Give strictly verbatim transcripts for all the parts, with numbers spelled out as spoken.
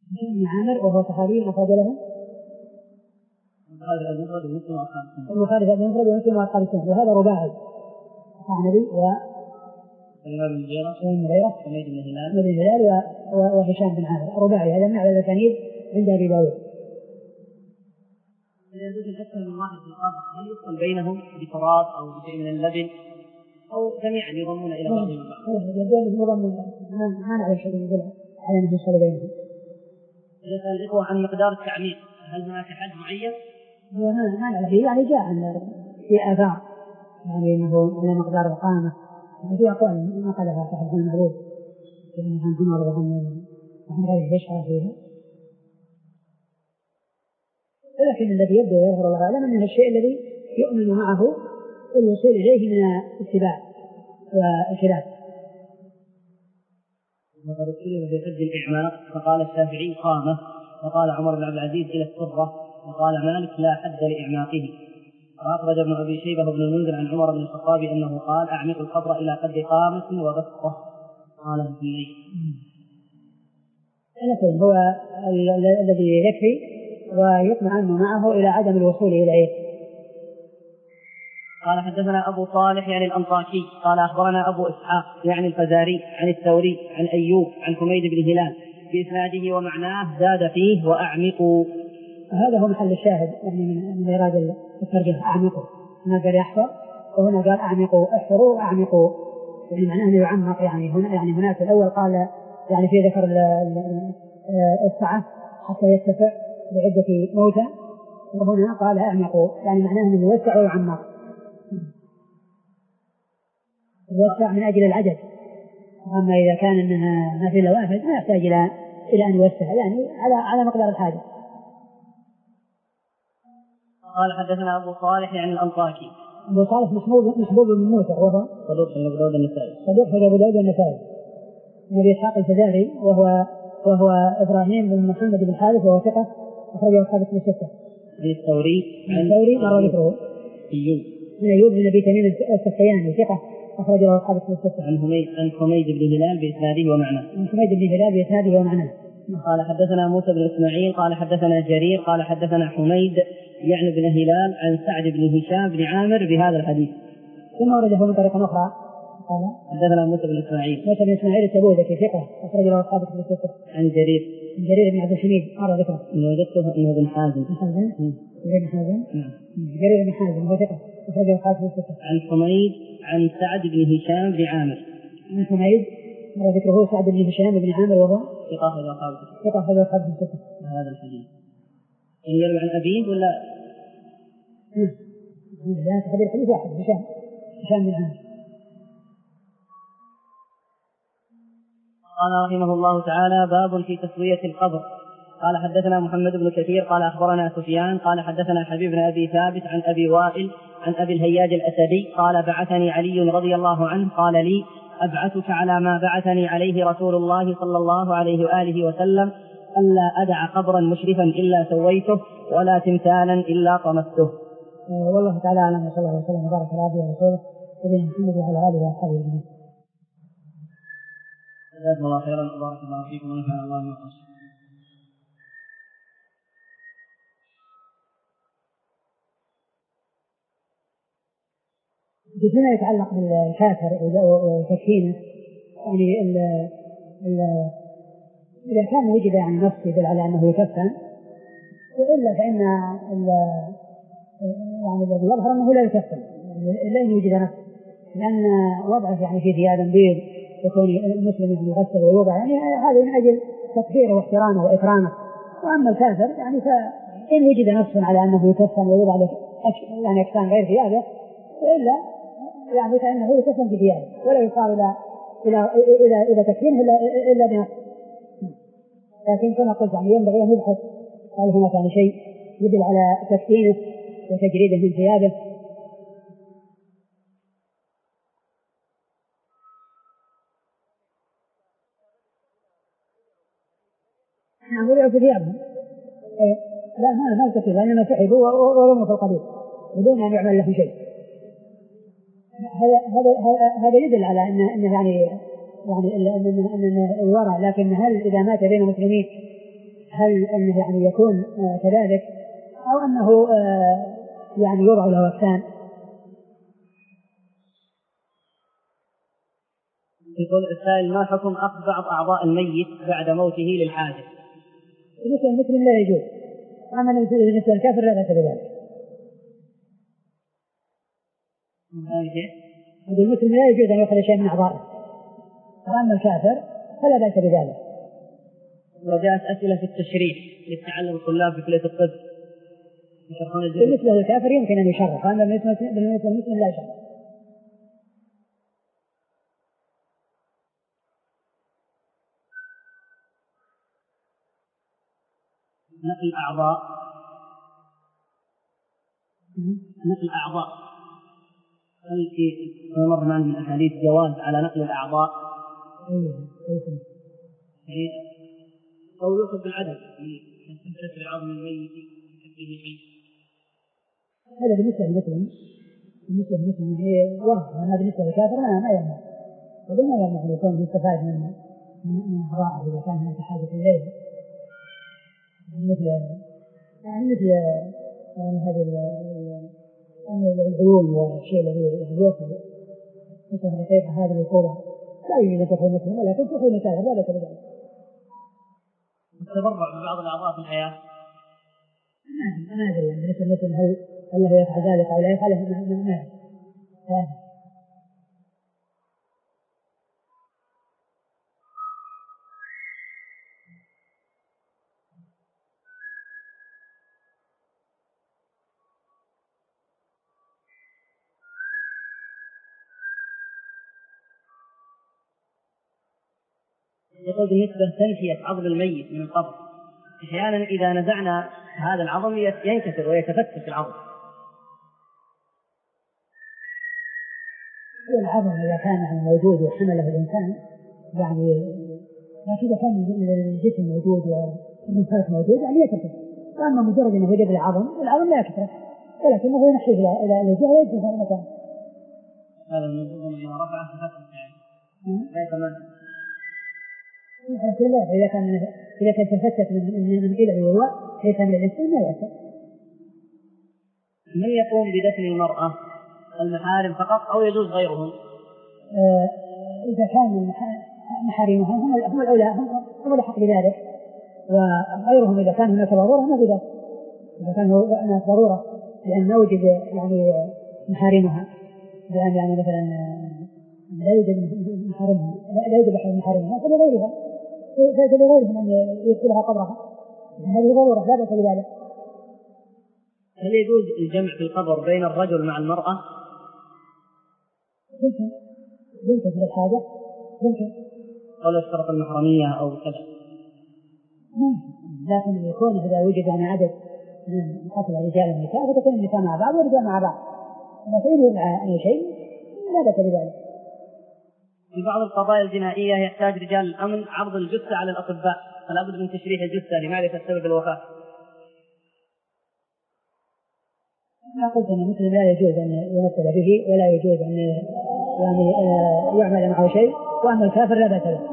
بن عامر وهو صحابي أخرج له البخاري في المفرد ومسلم وأصحاب السنن، وهذا رباعي عن النبي و المغيرة حميد بن هلال وهشام بن عامر، رباعي هذا من على الأسانيد عند أبي داود. إذا يوجد أكثر من واحد في القبر هل يدخل بينهم بتراب أو بشيء من اللبن أو جميعا يضمون إلى بعضهم البعض؟ يضمون، ما نعلم شيء يقول على أنه يدخل بينهم. إذا سأل الإخوة عن مقدار التعميق هل هناك حد معين؟ ما نعلم، يعني جاء في آثار يعني أنه على مقدار القامة، يعني في أقوال ما قالها صاحب المعروف يعني عن عمر وعن عن غيره يشعر فيها، لكن الذي يبدو ويظهر الله أعلم أنه الشيء الذي يؤمن معه الوصول إليه من الاتباع والخلاف. وقد اختلف في حد الإعماق، فقال الشافعي قامة، وقال عمر بن عبد العزيز إلى السرة، وقال مالك لا حد لإعماقه. وأخرج ابن أبي شيبة بن المنذر عن عمر بن الخطاب أنه قال أعمق القبر إلى قدر قامة وبسطة، قال في الليل. لكن هو الذي يكفي ويطمئن معه إلى عدم الوصول إليه. قال حدثنا أبو صالح يعني الأنطاكي قال أخبرنا أبو إسحاق يعني الفزاري عن الثوري عن أيوب عن حميد بن هلال بإسناده ومعناه زاد فيه وأعمقوا. هذا هو محل الشاهد يعني من إرادة الترجمة، أعمقوا، هنا قال يحفر وهنا قال أعمقوا، احفروا وأعمقوا، يعني معناه أنه يعمق. يعني هنا يعني هناك الأول قال يعني في ذكر السعة حتى يتسع بعدة موتى، وهنا قال أعمقوا يعني معناه أنه يوسع ويعمق، يوسع من أجل العدد. أما إذا كان أنها ما في لوافد ما يحتاج إلى إلى أن يوسع، يعني على على مقدار الحاجة. قال حدثنا أبو صالح يعني الأنطاكي. أبو صالح محبوب محبوب بن موسى وهو صدوق في أبو داود النسائي. صدوق في أبو داود النسائي. أبي إسحاق الفزاري وهو وهو إبراهيم بن محمد بن حارث وهو ثقة أخرجه أصحاب الكتب الستة. عن الثوري عن الثوري مر ذكره. أيوب من أيوب بن أبي تميم السختياني ثقة أخرجه أصحاب الكتب الستة. عن حميد عن حميد بن هلال بإسناده ومعناه. عن حميد بن هلال بإسناده ومعناه. قال حدثنا موسى بن إسماعيل قال حدثنا جرير قال حدثنا حميد يعني بن هلال عن سعد بن هشام بن عامر بهذا الحديث. ثم ورده من طريق أخرى قال حدثنا موسى بن إسماعيل موسى بن إسماعيل التبوذكي ثقة أخرج له أصحاب الكتب الستة. عن جرير جرير بن عبد الحميد أرى ذكره. إنه وجدته إنه بن حازم. بن حازم. جرير بن حازم. جرير بن حازم هو ثقة أخرج له أصحاب الكتب الستة. عن حميد عن سعد بن هشام بن عامر. عن حميد أرى ذكره سعد بن هشام بن عامر وهو ثقة أخرج له أصحاب الكتب. ثقة أخرج له أصحاب الكتب. هذا الحديث إن يروي عن أبيه ولا؟ لا تخبر الحديث واحد هشام هشام بن عامر. قال رحمه الله تعالى باب في تسوية القبر. قال حدثنا محمد بن كثير قال أخبرنا سفيان قال حدثنا حبيب بن أبي ثابت عن أبي وائل عن أبي الهياج الأسدي قال بعثني علي رضي الله عنه قال لي أبعثك على ما بعثني عليه رسول الله صلى الله عليه وآله وسلم ألا أدع قبرا مشرفا إلا سويته ولا تمثالا إلا طمسته. والله تعالى أعلم وصلى الله وسلم وبارك على عبده ورسوله نبينا محمد وعلى آله وأصحابه أجمعين. جزاكم الله خيرا وبارك الله فيكم ونفعنا الله بما قلتم. فيما يتعلق بالكافر وتكفينه يعني ال ال إذا كان وجد يعني نص يدل على أنه يكفن، وإلا فإن يعني الذي يظهر أنه لا يكفن إلا أن يوجد نص، لأن وضعه يعني في ثياب بيض يكون المسلم يعني يغسل ويوضع يعني هذا من أجل تطهيره واحترامه وإكرامه. وأما الكافر يعني فإن وجد نص على أنه يكفن ويوضع له يعني أكفان غير ثيابه وإلا يعني فإنه يكفن في ثيابه ولا يقال إلى إلى إلى إلى تكفينه إلا إلا بنص. لكن كما قلت يعني ينبغي أن يبحث هل هناك يعني شيء يدل على تكفينه وتجريده من ثيابه. نعم وضعوا في ثيابهم. لا ما ما الكثير لأننا سحبوا ورموا في القبيل بدون أن يعمل له شيء. هذا هذا هذا يدل على أن أن يعني يعني أن أن يرى. لكن هل إذا مات بين مسلمين هل أنه يعني يكون كذلك أو أنه يعني يوضع له وقتان؟ يقول السائل: ما حكم أخذ بعض أعضاء الميت بعد موته للحاجة؟ بالنسبة للمسلم لا يجوز، أما بالنسبة للكافر لا بأس بذلك. المسلم لا يجوز أن يأخذ شيء من أعضائه، وأما الكافر فلا بأس بذلك. وجاءت أسئلة في التشريح للتعلم الطلاب في كلية الطب. بالنسبة للكافر يمكن أن يشرح، وأما بالنسبة للمسلم لا يشرح. نقل أعضاء نقل أعضاء هل في مر معنا من أحاديث جواز على نقل الأعضاء؟ أيه أو يؤخذ بالعدد من كسر العظم الميت هذا بالنسبة للمسلم. بالنسبة للمسلم هي واضح، أما بالنسبة للكافر ما ما يمنع، ولا ما يمنع أن يكون يستفاد من من أعضائه إذا كان هناك حاجة إليه، مثل يعني مثل يعني هذا يعني العيون والشيء الذي يوصل مثل الحقيقة هذه الصورة لا يوجد تخي مسلم، ولكن تخي مسافر لا بأس بذلك. التبرع ببعض الأعضاء في الحياة ما أدري يعني بالنسبة للمسلم هل هل له يفعل ذلك أو لا يفعله، ما ما ما يقول بالنسبة لتنفية عظم الميت من القبر، أحيانا إذا نزعنا هذا العظم ينكسر ويتفتت العظم. العظم إذا كان موجود وحمله الإنسان يعني، لكن إذا كان الجسم موجود والنفاس موجود يعني يكسر. وأما مجرد أنه يجد العظم العظم لا يكسر، ولكنه ينحيه إلى إلى الجهة ويجلس في المكان. هذا الموضوع لما رفع تفتت لا يتمام. إذا كان إذا كان تفتت من من من إلى الوضوء ليس من الإنسان ما يأثر. من يقوم بدفن المرأة؟ المحارم فقط أو يجوز غيرهم؟ آه إذا كان محارمها هم هم الأولى هم الحق بذلك، وغيرهم إذا كان هناك ضرورة ما بذلك. إذا كان هناك ضرورة لأن نوجد يعني محارمها، لأن يعني مثلا لا يوجد محارمها لا يوجد أحد محارمها فلغيرها فلغيرهم أن يدخلها قبرها، هذه ضرورة لا بأس بذلك. هل يجوز الجمع في القبر بين الرجل مع المرأة؟ يمكن يمكن في الحاجة يمكن ولا اشترط المحرمية أو كذا، لكن يكون إذا وجد يعني عدد من قتل الرجال والنساء فتكون النساء مع بعض والرجال مع بعض، لكن يوجد أي شيء لا بأس بذلك. في بعض القضايا الجنائية يحتاج رجال الأمن عرض الجثة على الأطباء، فلا بد من تشريح الجثة لمعرفة سبب الوفاة. أنا قلت أن المسلم لا يجوز أن يمثل به ولا يجوز أن يعني يعمل معه شيء، وأما الكافر لا بأس له.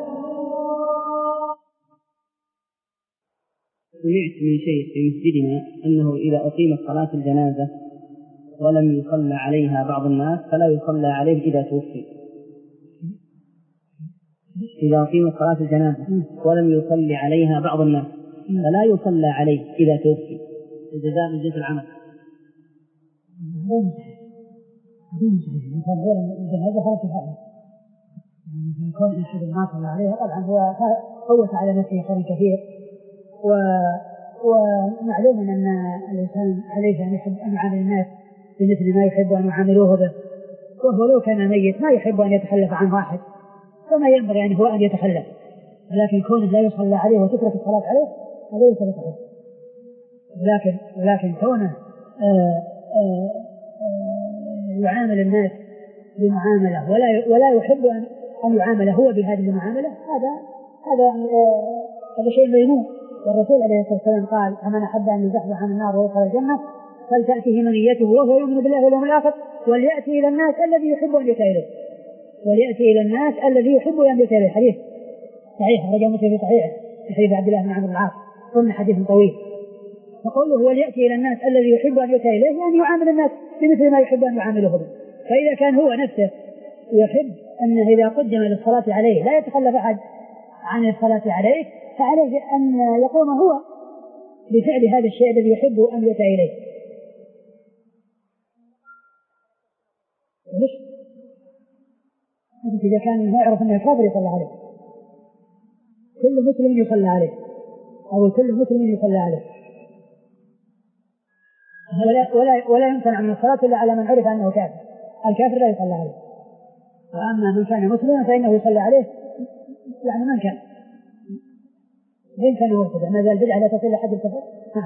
سمعت من شيء في مسجدنا أنه إذا أقيمت صلاة الجنازة ولم يصلى عليها بعض الناس فلا يصلى عليه إذا توفي. إذا أقيمت صلاة الجنازة ولم يصلي عليها بعض الناس فلا يصلى عليه إذا توفي، الجزاء من جنس العمل. الإنسان غير الجنازة فلا كفاية، يعني كون أحد ما صلى عليها طبعا هو فوت على نفسه خير كثير، و ومعلوم أن الإنسان عليه أن يحب أن يعامل الناس بمثل ما يحب أن يعاملوه به، وهو لو كان ميت ما يحب أن يتخلف عن واحد فما ينبغي أن هو أن يتخلف، ولكن كونه لا يصلى عليه وتترك الصلاة عليه هذا ليس بصحيح. ولكن ولكن كونه آآ آآ يعامل الناس بمعاملة ولا ولا يحب أن أن يعامل هو بهذه المعاملة، هذا هذا هذا شيء مذموم. والرسول عليه الصلاة والسلام قال: فمن أحب أن يزحزح عن النار ويدخل الجنة فلتأته منيته وهو يؤمن بالله واليوم الآخر وليأتي إلى الناس الذي يحب أن يأتي إليه وليأتي إلى الناس الذي يحب أن يأتي إليه. حديث صحيح رجع مسلم في صحيحه حديث عبد الله بن عمرو بن العاص قلنا حديث طويل. فقوله وليأتي إلى الناس الذي يحب أن يؤتى إليه يعني يعامل الناس بمثل ما يحب أن يعامله به. فإذا كان هو نفسه يحب أنه إذا قدم للصلاة عليه لا يتخلف أحد عن الصلاة عليه، فعليه أن يقوم هو بفعل هذا الشيء الذي يحب أن يؤتى إليه. إذا كان يعرف أنه كافر يصلى عليه، كل مسلم يصلى عليه، أو كل مسلم يصلى عليه، ولا, ولا, ولا يمكن من الصلاة إلا على من عرف أنه كافر. الكافر لا يصلى عليه، وأما من كان مسلما فإنه يصلى عليه يعني من كان وإن كان مرتدى، ما زال بدعة لا تصل لحد الكفر.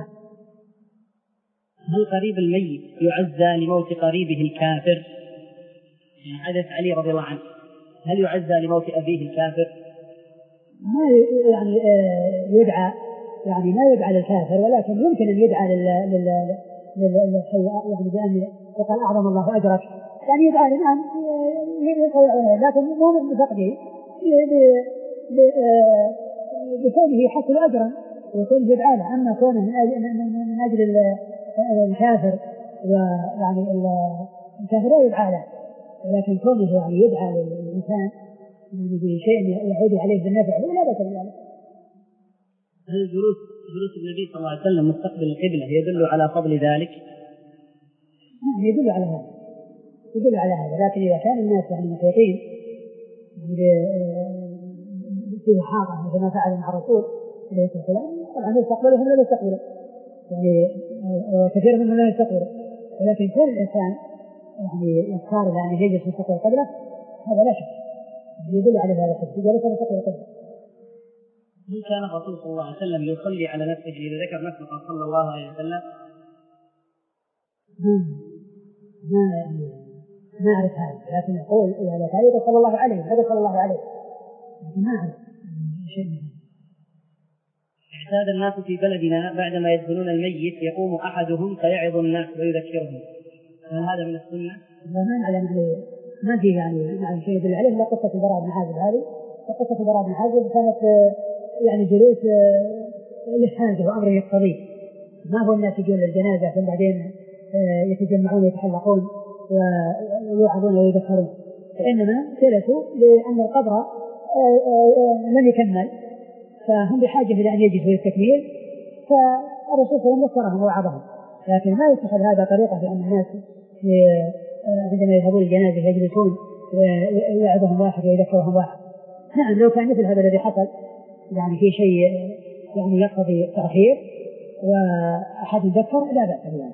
هل قريب الميت يعزى لموت قريبه الكافر؟ يعني حدث علي رضي الله عنه، هل يعزى لموت أبيه الكافر؟ ما يعني يدعى، يعني ما يدعى للكافر، ولكن يمكن أن يدعى لل لل لل يعني بأن يقال أعظم الله أجرك، يعني يدعى للآن، لكن مو بفقده بكونه يحصل أجرا ويكون يدعى له. أما كونه من أجل الكافر ويعني الكافر لا يدعى له، ولكن كونه يعني يدعى للإنسان يعني بشيء يعود عليه بالنفع لا بأس بذلك. هل جلوس جلوس النبي صلى الله عليه وسلم مستقبل القبلة يدل على فضل ذلك؟ نعم يدل على هذا، يدل على هذا، لكن إذا كان الناس يعني محيطين في حاضر مثل ما فعل مع الرسول عليه الصلاة والسلام طبعا يستقبلهم ولا يستقبلوا، يعني كثير منهم لا يستقبلوا، ولكن كل الإنسان يعني يختار أن يجلس مستقبل القبلة هذا لا شك يدل على هذا الحديث جلس مستقبل القبلة. هل كان الرسول صلى الله عليه وسلم يصلي على نفسه إذا ذكر نفسه صلى الله عليه وسلم؟ ما ما أعرف هذا، لكن يقول إذا كان صلى الله عليه هذا صلى الله عليه ما أعرف شيء. اعتاد الناس في بلدنا بعدما يدفنون الميت يقوم أحدهم فيعظ الناس ويذكرهم، هل هذا من السنة؟ ما نعلم عليه، ما في يعني نعلم شيء يدل عليه إلا قصة البراء بن عازب هذه، وقصة البراء بن عازب كانت يعني جلوس لحاجة وأمر يقتضيه، ما هو الناس يجون للجنازة ثم بعدين يتجمعون ويتحلقون ويوعظون ويذكرون، وإنما جلسوا لأن القبر لم يكمل فهم بحاجة إلى أن يجلسوا للتكميل، فالرسول صلى الله عليه وسلم ذكرهم ووعظهم، لكن ما يتخذ هذا طريقة في أن الناس عندما يذهبون الجنازة يجلسون ويعظهم واحد ويذكرهم واحد. نعم لو كان مثل هذا الذي حصل يعني في شيء يعني يقتضي تأخير وأحد يذكر لا بأس بذلك.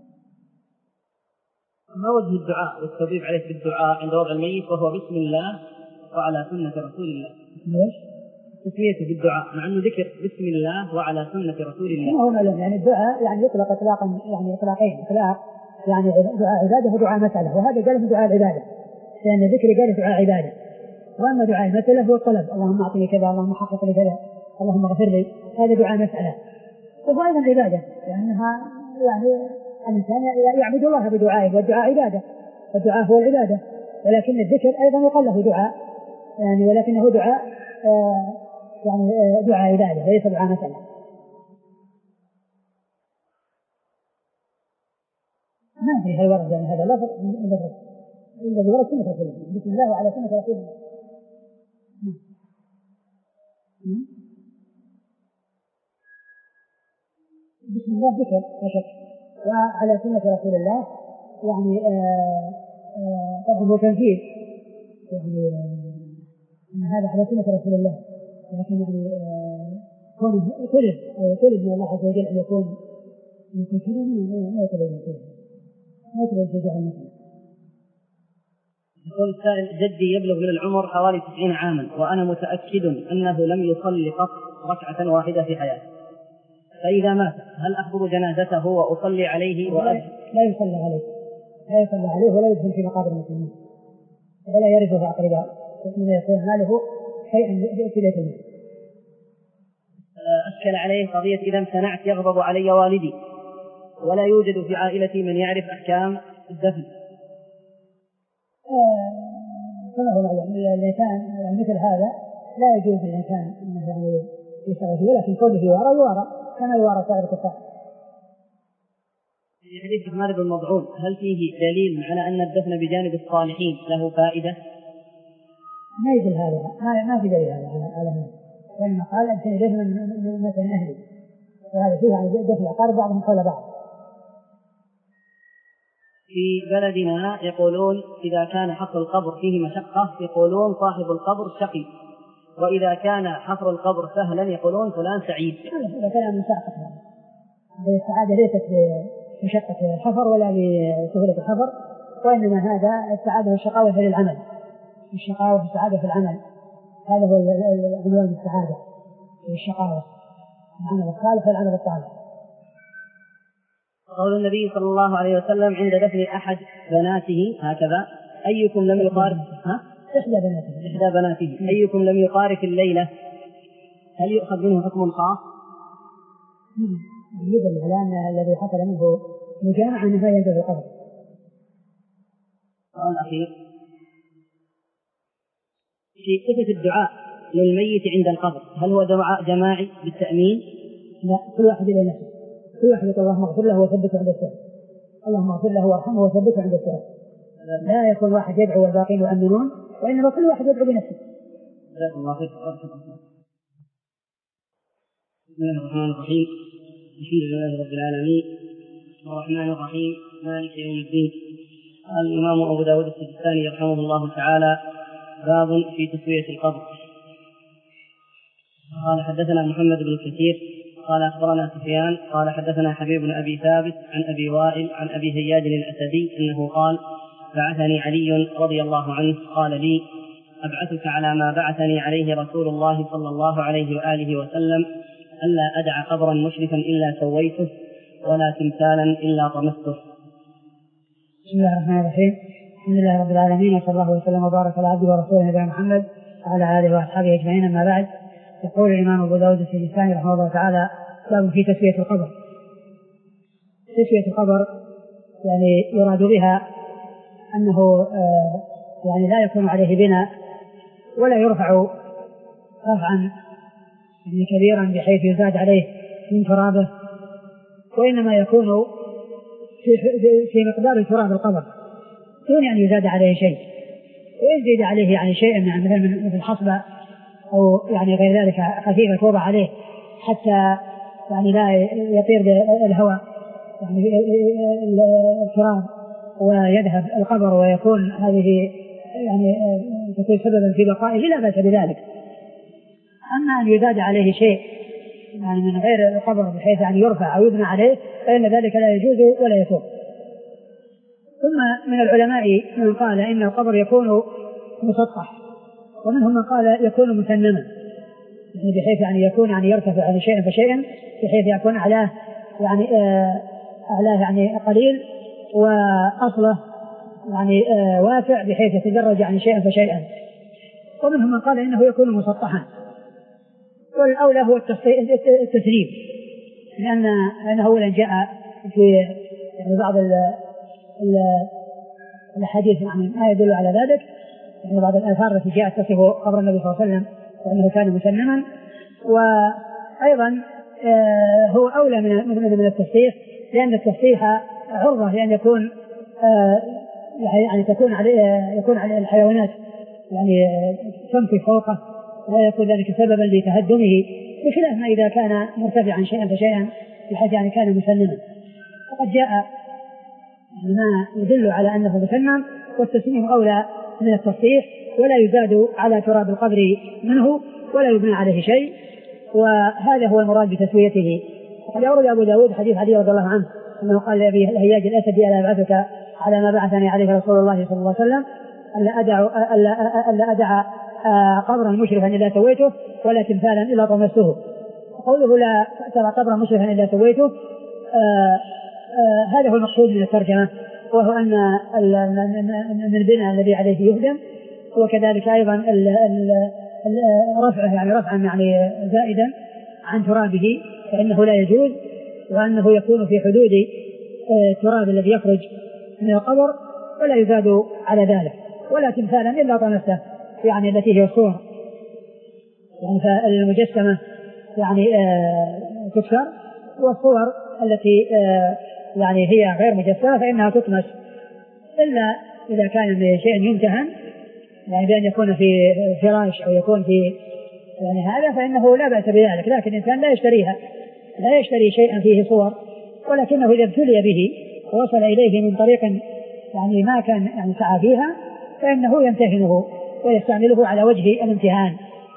ما وجه الدعاء والتوبيب عليه بالدعاء عند وضع الميت وهو بسم الله وعلى سنة رسول الله؟ ليش؟ تسميته بالدعاء مع أنه ذكر بسم الله وعلى سنة رسول الله. ما هو معلوم يعني الدعاء يعني يطلق إطلاقا يعني إطلاقين، إطلاق يعني دعاء عبادة ودعاء مسألة، وهذا قال من دعاء العبادة لأن ذكر قال دعاء عبادة، وأما دعاء المسألة هو الطلب اللهم أعطني كذا اللهم حقق لي كذا اللهم اغفر لي، هذا دعاء مسألة وهو أيضا عبادة لأنها يعني الإنسان يعبد الله بدعائه والدعاء عبادة والدعاء هو العبادة، ولكن الذكر أيضا يقال له دعاء يعني ولكنه دعاء آه يعني آه دعاء عبادة وليس دعاء مسألة. ما في هل ورد يعني هذا لفظ الذي ورد سنة رسول الله بسم الله وعلى سنة رسول الله. بسم الله ذكر لا شك وعلى سنة رسول الله يعني آه آه طبعا هو تنفيذ يعني أن آه هذا على سنة رسول الله، لكن يعني آه كونه طلب أو طلب من الله عز وجل أن يكون يكون كذا ما يتبين فيه ما يتبين في دعاء المسلم. يقول السائل جدي يبلغ من العمر حوالي تسعين عاما وأنا متأكد أنه لم يصلي قط ركعة واحدة في حياته، فإذا مات هل أحضر جنازته وأصلي عليه وأجل؟ لا يصلى عليه لا يصلى عليه ولا يدخل في مقابر المسلمين ولا يرثه أقرباء، وإنما يكون ماله شيئا في بيت المال. أشكل عليه قضية إذا امتنعت يغضب علي والدي ولا يوجد في عائلتي من يعرف أحكام الدفن. كما هو معلوم الإنسان مثل هذا لا يجوز للإنسان أنه يعني يشتغل فيه، ولكن كونه يوارى يوارى كما يوارى سائر الكفار. في حديث عثمان بن مضعون هل فيه دليل على أن الدفن بجانب الصالحين له فائدة؟ ما يدل هذا، ما ما في دليل على هذا، وإنما قال أنت دفن من مثل أهلي، وهذا فيه يعني دفن الأقارب بعضهم حول بعض. في بلدنا يقولون إذا كان حفر القبر فيه مشقة يقولون صاحب القبر شقي، وإذا كان حفر القبر سهلا يقولون فلان سعيد. هذا كلام مساقط، هذه السعادة ليست بمشقة الحفر ولا بسهولة الحفر، وإنما هذا السعادة والشقاوة في العمل، الشقاوة والسعادة في العمل، هذا هو عنوان السعادة والشقاوة، العمل الصالح والعمل الصالح. قول النبي صلى الله عليه وسلم عند دفن أحد بناته هكذا: أيكم لم يقارف ها؟ إحدى بناته إحدى بناته أيكم لم يقارف الليلة، هل يؤخذ منه حكم خاص؟ يدل على أن الذي حصل منه مجامعة أنه ينزل القبر. السؤال الأخير في صفة الدعاء للميت عند القبر، هل هو دعاء جماعي بالتأمين؟ لا، كل واحد إلى نفسه، كل واحد يقول اللهم اغفر له وثبته عند السؤال، اللهم اغفر له وارحمه وثبته عند السؤال. لا يكون واحد يدعو والباقين يؤمنون، وإنما كل واحد يدعو بنفسه. جزاكم الله خير. بسم الله الرحمن الرحيم، الحمد لله رب العالمين الرحمن الرحيم مالك يوم الدين. قال الإمام أبو داود السجستاني رحمه الله تعالى: باب في تسوية القبر. قال حدثنا محمد بن كثير قال أخبرنا سفيان قال حدثنا حبيب بن أبي ثابت عن أبي وائل عن أبي هياج الأسدي أنه قال: بعثني علي رضي الله عنه قال لي: أبعثك على ما بعثني عليه رسول الله صلى الله عليه وآله وسلم، ألا أدع قبرا مشرفا إلا سويته ولا تمثالا إلا طمسته. بسم الله الرحمن الرحيم، الحمد لله رب العالمين، وصلى الله وسلم وبارك على عبده ورسوله نبينا محمد وعلى آله وأصحابه أجمعين، أما بعد. يقول الإمام أبو داود السجستاني رحمه الله تعالى: باب في تسوية القبر. تسوية القبر يعني يراد بها أنه آه يعني لا يكون عليه بناء ولا يرفع رفعا يعني كبيرا بحيث يزاد عليه من ترابه، وإنما يكون في, في مقدار تراب القبر دون أن يزاد عليه شيء، ويزيد عليه يعني شيء يعني مثل مثل حصبة أو يعني غير ذلك خفيفة توضع عليه حتى يعني لا يطير بالهواء يعني التراب ويذهب القبر ويكون هذه يعني تكون سببا في بقائه، لا بأس بذلك. أما أن يزاد عليه شيء يعني من غير القبر بحيث أن يرفع أو يبنى عليه فإن ذلك لا يجوز ولا يسوغ. ثم من العلماء من قال إن القبر يكون مسطح، ومنهم من قال يكون مسنما يعني بحيث يعني يكون يعني يرتفع يعني شيئا فشيئا بحيث يكون أعلاه يعني أعلاه يعني قليل وأصله يعني واسع بحيث يتدرج يعني شيئا فشيئا. ومنهم من قال إنه يكون مسطحا، والأولى هو التسليم، لأن أنه أولا جاء في يعني بعض الحديث يعني ما يدل على ذلك، يعني بعض الآثار التي جاءت تصف قبر النبي صلى الله عليه وسلم وأنه كان مسنما. وأيضا هو أولى من من التصحيح، لأن التصحيح عرضة لأن يكون يعني تكون عليه يكون عليه الحيوانات يعني تمشي فوقه ويكون ذلك سببا لتهدمه، بخلاف ما إذا كان مرتفعا شيئا فشيئا بحيث يعني كان مسنما. وقد جاء ما يدل على أنه مسنم، والتسنيم أولى من التصحيح، ولا يزاد على تراب القبر منه ولا يبنى عليه شيء، وهذا هو المراد بتسويته. وقد أورد أبو داود حديث علي رضي الله عنه أنه قال لأبي الهياج الأسدي: ألا أبعثك على ما بعثني عليه رسول الله صلى الله عليه وسلم، ألا أدع, ألا ألا أدع قبرا مشرفا إلا سويته ولا تمثالا إلا طمسته. قوله لا ترى قبرا مشرفا إلا سويته آآ آآ هذا هو المقصود من الترجمة، وهو أن البناء الذي عليه يهدم، وكذلك أيضا رفعه يعني رفعا يعني زائدا عن ترابه فإنه لا يجوز، وأنه يكون في حدود التراب الذي يخرج من القبر ولا يزاد على ذلك، ولا تمثالا إلا طمسته يعني التي هي الصور يعني فالمجسمة يعني آه تكسر، والصور التي آه يعني هي غير مجسمة فإنها تطمس، إلا إذا كان شيء يمتهن يعني بأن يكون في فراش أو يكون في يعني هذا فإنه لا بأس بذلك، لكن الإنسان لا يشتريها، لا يشتري شيئا فيه صور، ولكنه إذا ابتلي به ووصل إليه من طريق يعني ما كان يعني سعى فيها فإنه يمتهنه ويستعمله على وجه الامتهان.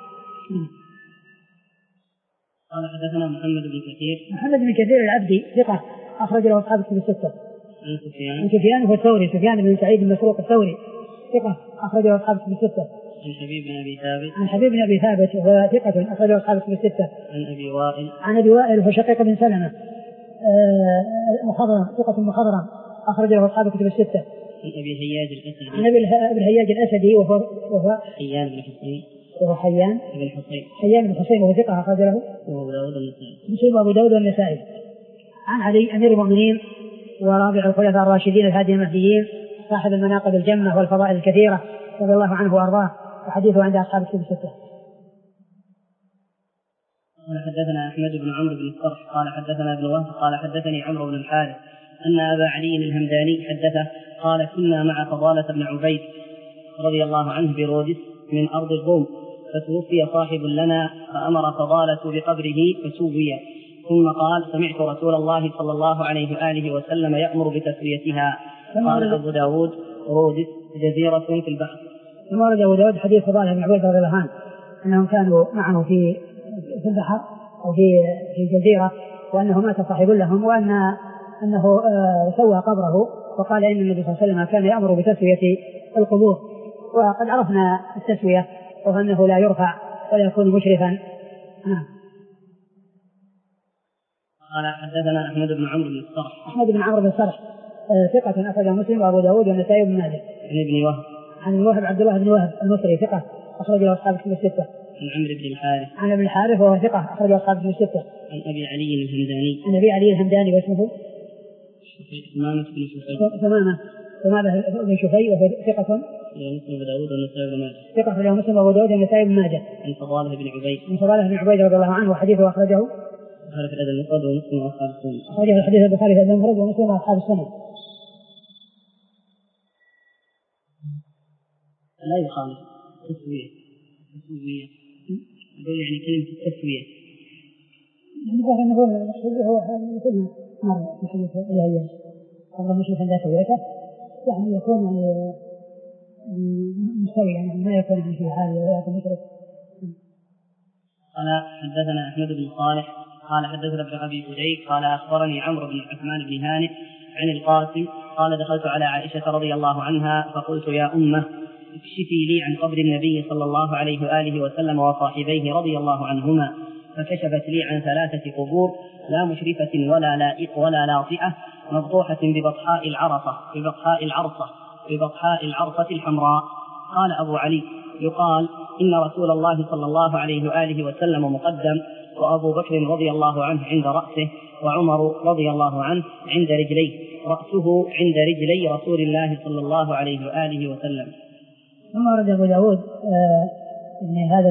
قال حدثنا محمد بن كثير. محمد بن كثير العبدي ثقة أخرج له أصحاب الكتب الستة. عن سفيان. عن سفيان هو الثوري، سفيان بن سعيد بن مسروق الثوري ثقة أخرج له أصحاب الكتب الستة. عن حبيب بن أبي ثابت. عن حبيب بن أبي ثابت وهو ثقة أخرج له أصحاب الكتب الستة. عن أبي وائل. عن أبي وائل وهو شقيق بن سلمة مخضرم ثقة مخضرم أخرج له أصحاب الكتب الستة. عن أبي هياج الأسدي. عن أبي الهياج الأسدي وهو وهو حيان بن حسين. وهو حيان بن حسين. حيان بن حسين وهو ثقة أخرج له وأبو داود النسائي. مسلم وأبو داود والنسائي. عن علي أمير المؤمنين ورابع الخلفاء الراشدين الهادي المهديين صاحب المناقب الجمة والفضائل الكثيرة رضي الله عنه وأرضاه، وحديثه عند أصحاب الكتب الستة. قال حدثنا أحمد بن عمرو بن الصرح قال حدثنا ابن وهب قال حدثني عمرو بن الحارث أن أبا علي الهمداني حدثه قال كنا مع فضالة بن عبيد رضي الله عنه برودس من أرض الروم، فتوفي صاحب لنا فأمر فضالة بقبره فسوي، ثم قال سمعت رسول الله صلى الله عليه وآله وسلم يأمر بتسويتها. قال أبو داود رودس جزيرة في البحر. ثم ورد أبو داود حديث فضالة بن عبيد رضي الله عنه أنهم كانوا معه في في البحر أو في في جزيرة، وأنه مات صاحب لهم، وأن أنه آه سوى قبره، وقال إن النبي صلى الله عليه وسلم كان يأمر بتسوية القبور، وقد عرفنا التسوية وأنه لا يرفع ولا يكون مشرفا. نعم. قال حدثنا أحمد بن عمرو بن الصرح. أحمد بن عمرو بن الصرح آه ثقة أخرجه مسلم وأبو داود والنسائي بن ماجه. عن ابن وهب. عن الوهب عبد الله بن وهب المصري ثقة أخرج له أصحاب الكتب الستة. عن عمرو بن الحارث. عن ابن الحارث وهو ثقة أخرج له أصحاب الكتب الستة. عن أبي علي الهمداني. عن أبي علي الهمداني واسمه ثمامة بن شفي. ثمامة ثمامة بن شفي وهو ثقة. مسلم أبو داود والنسائي بن ماجه. ثقة له مسلم أبو داود والنسائي بن ماجه. عن فضالة بن عبيد. عن فضالة بن عبيد رضي الله عنه وحديثه أخرجه. البخاري في الأدب المفرد ومسلم وأصحاب السنة. أخرجه الحديث البخاري في الأدب المفرد ومسلم وأصحاب السنة. لا يخالف تسوية. تسوية. يقول يعني كلمة التسوية. يعني أنه هو مثل مرة في حديث الهياج قبل مشرفا لا سويته، يعني يكون يعني مستوي، يعني ما يكون في حاله ولا يكون مشرف. قال حدثنا أحمد بن صالح قال حدثنا ابن أبي فديك قال أخبرني عمرو بن عثمان بن هانئ عن القاسم قال دخلت على عائشة رضي الله عنها فقلت يا أمه اكشفي لي عن قبر النبي صلى الله عليه وآله وسلم وصاحبيه رضي الله عنهما، فكشفت لي عن ثلاثة قبور لا مشرفة ولا لائق ولا لاطئة مبطوحة ببطحاء العرصة ببطحاء العرصة ببطحاء العرصة الحمراء. قال أبو علي يقال إن رسول الله صلى الله عليه وآله وسلم مقدم، وأبو بكر رضي الله عنه عند رأسه، وعمر رضي الله عنه عند رجليه، رأسه عند رجلي رسول الله صلى الله عليه وآله وسلم. ثم ورد أبو داود آه إن هذا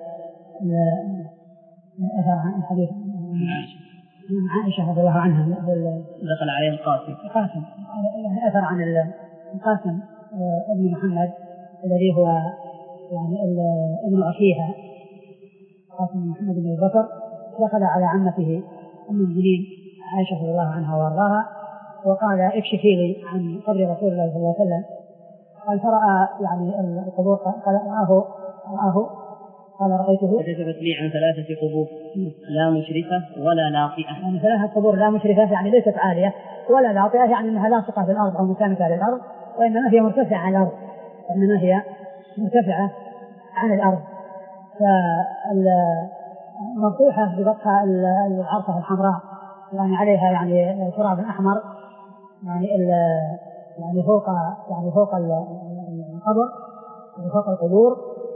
الحديث عن عائشة رضي الله عنها دخل عليه القاسم القاسم يعني أثر عن القاسم آه ابن محمد الذي هو يعني ابن أخيها قاسم بن محمد بن بكر، دخل على عمته أم المؤمنين عائشة رضي الله عنها وارضاها وقال اكشفي لي عن قبر رسول الله صلى الله عليه وسلم. قال فرأى يعني القبور، قال رآه رآه قال رأيته وكشفت لي عن ثلاثة قبور لا مشرفة ولا لاطئة، يعني ثلاثة قبور لا مشرفة يعني ليست عالية ولا لاطئة يعني أنها لاصقة في الأرض أو مسامكة للأرض، وإنما هي مرتفعة عن الأرض إنما هي مرتفعة عن الأرض، فالمفتوحة ببطحة العرصة الحمراء يعني عليها يعني تراب أحمر يعني يعني فوق يعني فوق القبر فوق القبور.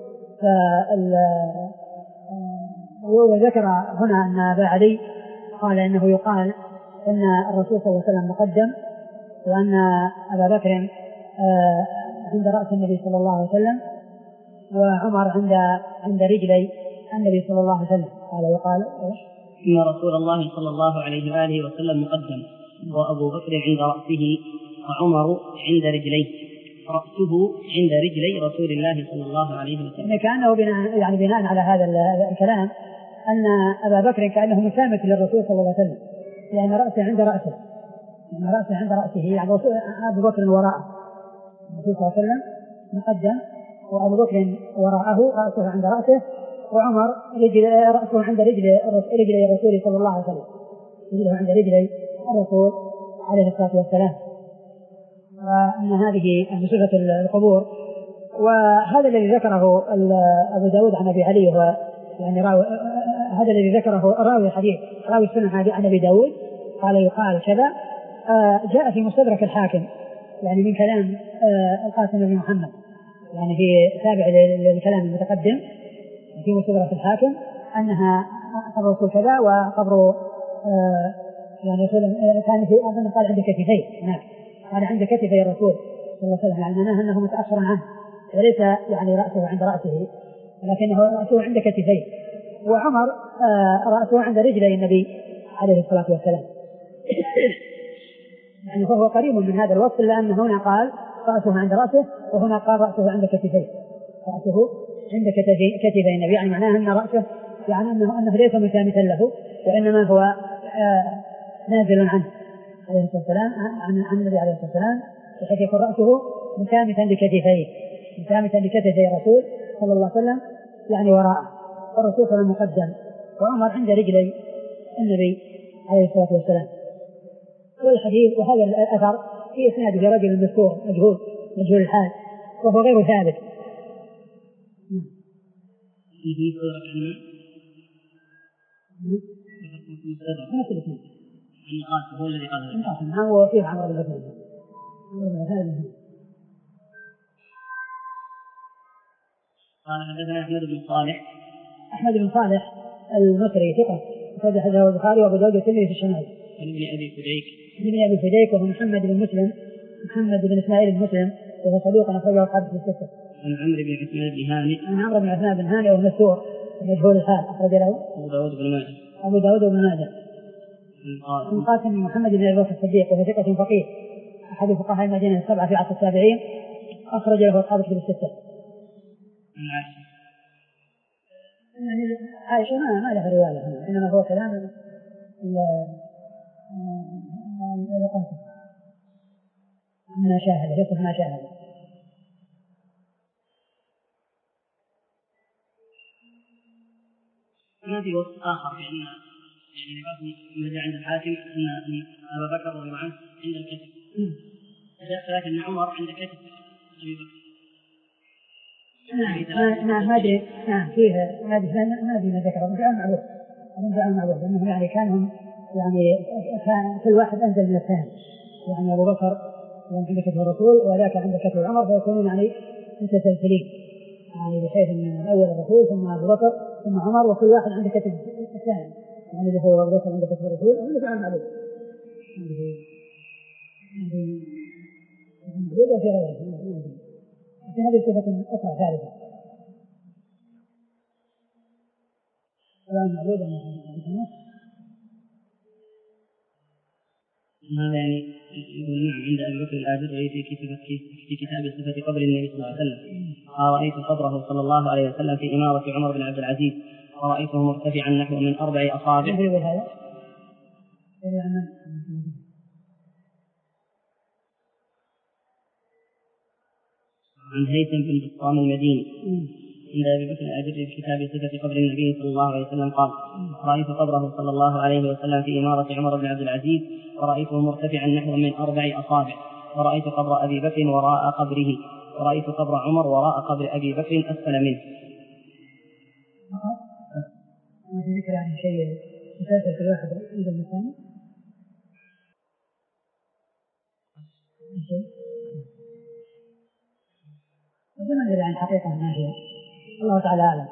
وذكر هنا أن أبا علي قال إنه يقال إن الرسول صلى الله عليه وسلم مقدم، وأن أبا بكر عند رأس النبي صلى الله عليه وسلم، وعمر عند عند رجلي النبي صلى الله عليه وسلم، قال يقال إن رسول الله صلى الله عليه وآله وسلم مقدم، وأبو بكر عند رأسه، وعمر عند رجليه، رأسه عند رجلي رسول الله صلى الله عليه وسلم. كأنه بناء يعني بناء على هذا الكلام أن أبا بكر كأنه مسامك للرسول صلى الله عليه وسلم، لأن يعني رأسه عند رأسه، يعني رأسه عند رأسه، يعني أبو بكر وراءه، الرسول صلى الله عليه وسلم مقدم وأبو بكر وراءه، رأسه عند رأسه، وعمر رجل رأسه عند رجل رجل الرسول صلى الله عليه وسلم، رجله عند رجل الرسول عليه الصلاة والسلام. وأن هذه صفة القبور. وهذا الذي ذكره أبو داود عن أبي علي، هو يعني راوي، هذا الذي ذكره راوي الحديث راوي السنة عن أبي داود، قال يقال كذا، جاء في مستدرك الحاكم يعني من كلام القاسم بن محمد، يعني في تابع للكلام المتقدم في مستدرك الحاكم أنها قبر الرسول كذا، وقبر يعني كان في أظن قال عند كتفيه، نعم قال عند كتفي الرسول صلى الله عليه وسلم، يعني معناه أنه متأخر عنه، وليس يعني رأسه عند رأسه، لكنه رأسه عند كتفيه. وعمر رأسه عند رجلي النبي عليه الصلاة والسلام. يعني فهو قريب من هذا الوصف، إلا أن هنا قال رأسه عند رأسه، وهنا قال رأسه عند كتفيه، رأسه عند كتفي كتفي النبي، يعني معناه أن رأسه يعني أنه, أنه ليس مسامثا له، وإنما هو آه نازل عنه عليه الصلاة والسلام، عن, عن النبي عليه الصلاة والسلام، بحيث يكون رأسه مسامثا لكتفيه، مسامثا لكتفي الرسول صلى الله عليه وسلم، يعني وراءه، والرسول صلى الله عليه وسلم مقدم، وعمر عند رجلي النبي عليه الصلاة والسلام. والحديث وهذا الأثر في إسناده رجل مذكور مجهول مجهول الحال، وهو غير ثابت. نفس الاثنين. القاسم هو الذي قال القاسم نعم، وفيه عمرو بن بكر. قال حدثنا أحمد بن صالح. أحمد بن صالح المصري ثقة، أخرج حديثه البخاري وأبو داود والترمذي في الشمال. عن ابن أبي فديك. ابن أبي فديك وهو محمد بن مسلم، محمد بن إسماعيل بن مسلم، وهو صدوق أخرجه أصحاب في الستة. عن عمرو بن عثمان بن هاني. عن عمرو بن عثمان بن هاني وهو مستور مجهول الحال، أخرج له أبو داود بن ماجه. أبو داود بن ماجه. عن قاسم بن محمد بن أبي بكر الصديق وهو ثقة فقيه، أحد فقهاء المدينة السبعة في عصر التابعين، أخرج له أصحاب في الستة. عن عائشة. يعني عائشة ما ما لها رواية، إنما هو كلام القاسم ما شاهد، يصف ما شاهد. ما في وصف آخر بأن يعني ما جاء عند الحاكم أن أبا بكر رضي الله عنه عند الكتف، جاء أن عمر عند كتف أبي بكر. نعم نعم ما أدري، نعم فيها ما أدري ما أدري ما ذكر من جعل معروف من جعل معروف لأنهم يعني كانهم يعني كان كل واحد أنزل من الثاني، يعني أبو بكر عند كتف الرسول وذاك عند كتف عمر، فيكونون يعني متسلسلين، يعني بحيث أن الأول الرسول ثم أبو بكر ثم عمر، وكل واحد عند كتف الثاني، يعني اللي هو أبو بكر عند كتف الرسول ومن جعل معروف هذه موجودة في غيره، لكن هذه صفة أخرى ثالثة. الآن موجودة هذا يعني يقول نعم عند أبي بكر الآجري في كتاب في كتاب صفة قبر النبي صلى الله عليه وسلم، رأيت قبره صلى الله عليه وسلم في إمارة عمر بن عبد العزيز، ورأيته مرتفعا نحو من أربع أصابع. عن هيثم بن بسطام المديني عند أبي بكر الآجري في كتاب صفة قبر النبي صلى الله عليه وسلم قال: رأيت قبره صلى الله عليه وسلم في إمارة عمر بن عبد العزيز، ورأيته مرتفعا نحو من أربع أصابع، ورأيت قبر أبي بكر وراء قبره، ورأيت قبر عمر وراء قبر أبي بكر أسفل منه. ما في ذكر عن شيء مسلسل في الواحد عند المكان شيء وما ندري عن حقيقة ما هي، الله تعالى أعلم.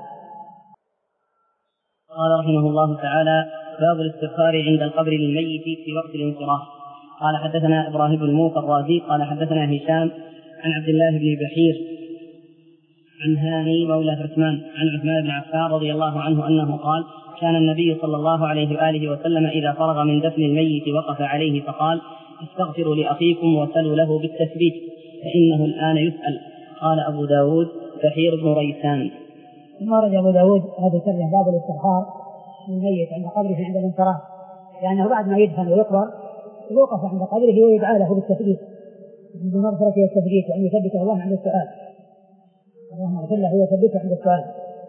قال رحمه الله تعالى: باب الاستغفار عند القبر للميت في وقت الانصراف. قال حدثنا إبراهيم بن موسى الرازي قال حدثنا هشام عن عبد الله بن بحير عن هاني مولى عثمان عن عثمان بن عفان رضي الله عنه أنه قال: كان النبي صلى الله عليه وآله وسلم إذا فرغ من دفن الميت وقف عليه فقال استغفروا لأخيكم وسلوا له بالتثبيت فإنه الآن يسأل. قال أبو داود بحير بن ريسان. ثم رجع أبو داود هذا الترجمة باب الاستغفار للميت عند قبره عند الانصراف، لأنه بعد ما يدفن ويقبر يوقف عند قبره ويدعى له بالتثبيت بالمغفرة والتثبيت وأن يثبته الله عند السؤال، اللهم اغفر له وثبته عند السؤال.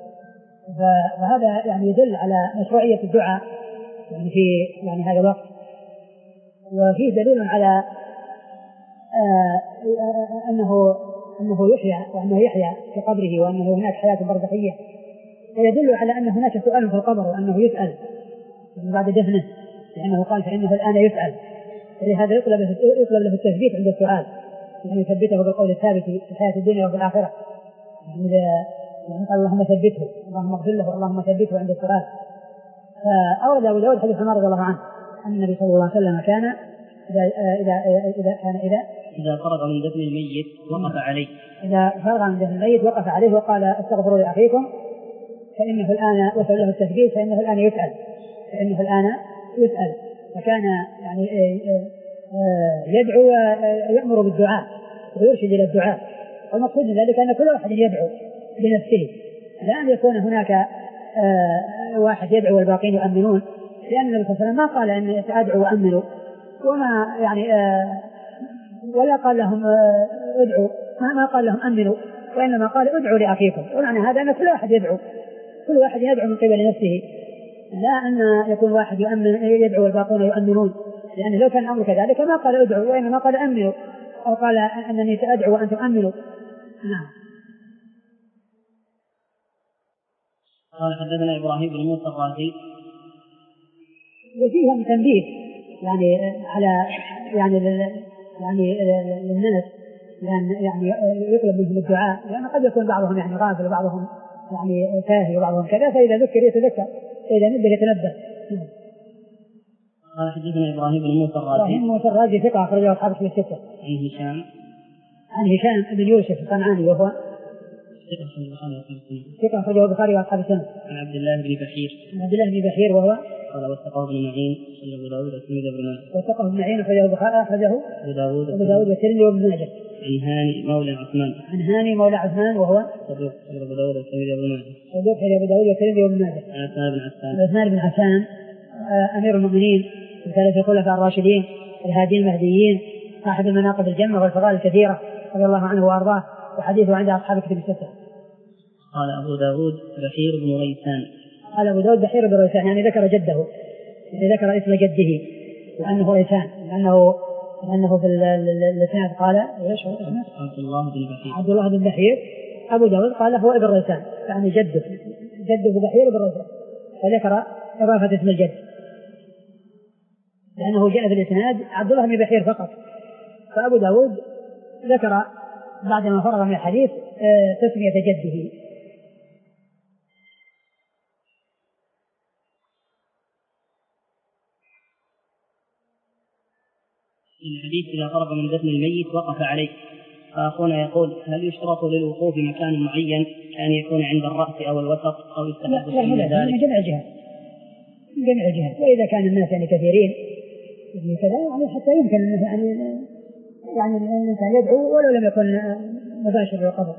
فهذا يعني يدل على مشروعية الدعاء يعني في يعني هذا الوقت. وفيه دليل على آه أنه أنه يحيى وأنه يحيى في قبره وأنه هناك حياة برزخية، ويدل على أن هناك سؤال في القبر وأنه يسأل بعد دفنه، لأنه قال فإنه الآن يسأل، ولهذا يطلب يطلب له التثبيت عند السؤال، يعني يثبته بالقول الثابت في الحياة الدنيا وفي الآخرة. يعني يعني قال اللهم ثبته، اللهم اغفر له، اللهم ثبته عند السؤال. فأورد أبو داود حديث عمر رضي الله عنه أن النبي صلى الله عليه وسلم كان إذا إذا إذا كان إذا إذا فرغ من دفن الميت وقف عليه إذا فرغ من دفن الميت وقف عليه وقال استغفروا لأخيكم فإنه الآن وسأل له التثبيت فإنه الآن يسأل فإنه الآن يسأل. فكان يعني يدعو ويأمر بالدعاء ويرشد إلى الدعاء، والمقصود من ذلك أن كل واحد يدعو بنفسه، لا أن يكون هناك واحد يدعو والباقين يؤمنون، لأن النبي صلى الله عليه وسلم ما قال أن أدعو وأمنوا وما يعني ولا قال لهم ادعوا، ما قال لهم أمنوا، وإنما قال ادعوا لأخيكم. ومعنى هذا أن كل واحد يدعو كل واحد يدعو من قبل نفسه، لا أن يكون واحد يؤمن يدعو والباقون يؤمنون، لأن لو كان الأمر كذلك ما قال ادعوا وإنما قال أمنوا، أو قال أنني سأدعو وأنتم أمنوا. نعم. قال حدثنا إبراهيم بن موسى الرازي. وفيها من تنبيه يعني على يعني يعني للناس، لأن يعني يطلب منهم الدعاء، لأن قد يكون بعضهم يعني غافل وبعضهم يعني تاهي وبعضهم كذا، فإذا ذكر يتذكر فإذا نبه يتنبه. قال حدثنا إبراهيم بن موسى الرازي. إبراهيم بن موسى الرازي ثقة أخرجه أصحاب الكتب الستة. عن هشام عن هشام بن يوسف الصنعاني وهو ثقة أخرجه البخاري وأصحاب السنة. عن عبد الله بن بحير. عن عبد الله بن بحير وهو قال وثقه ابن معين أخرجه أبو داود والترمذي وابن ماجه. وثقه ابن معين أخرجه البخاري أخرجه أبو داود أبو داود والترمذي وابن ماجه. عن هاني مولى عثمان. عن هاني مولى عثمان وهو صدوق أبو داود والترمذي وابن ماجه. صدوق أبو داود والترمذي وابن ماجه. عن عثمان بن عفان. عثمان بن عفان أمير المؤمنين وثالث الخلفاء الراشدين الهادين المهديين صاحب المناقب الجمة والفضائل الكثيرة رضي الله عنه وأرضاه، وحديثه عند أصحاب الكتب الستة. قال أبو داود بحير بن ريسان. قال أبو داود بحير بن ريسان، يعني ذكر جده، يعني ذكر اسم جده وأنه ريسان، لأنه لأنه في الإسناد قال ايش هو اسمه؟ عبد الله بن بحير. عبد الله بن بحير. أبو داود قال هو ابن ريسان، يعني جده جده بحير بن ريسان، فذكر إضافة اسم الجد، لأنه جاء في الإسناد عبد الله بن بحير فقط، فأبو داود ذكر بعدما فرغ من الحديث تسمية جده. الحديث إذا فرغ من دفن الميت وقف عليه. فأخونا يقول هل يشترط للوقوف مكان معين أن يكون عند الرأس أو الوسط أو يستحب عند ذلك؟ من جميع الجهات من جميع الجهات، وإذا كان الناس يعني كثيرين يعني كذا يعني حتى يمكن يعني يعني الإنسان يدعو ولو لم يكن مباشر للقبر.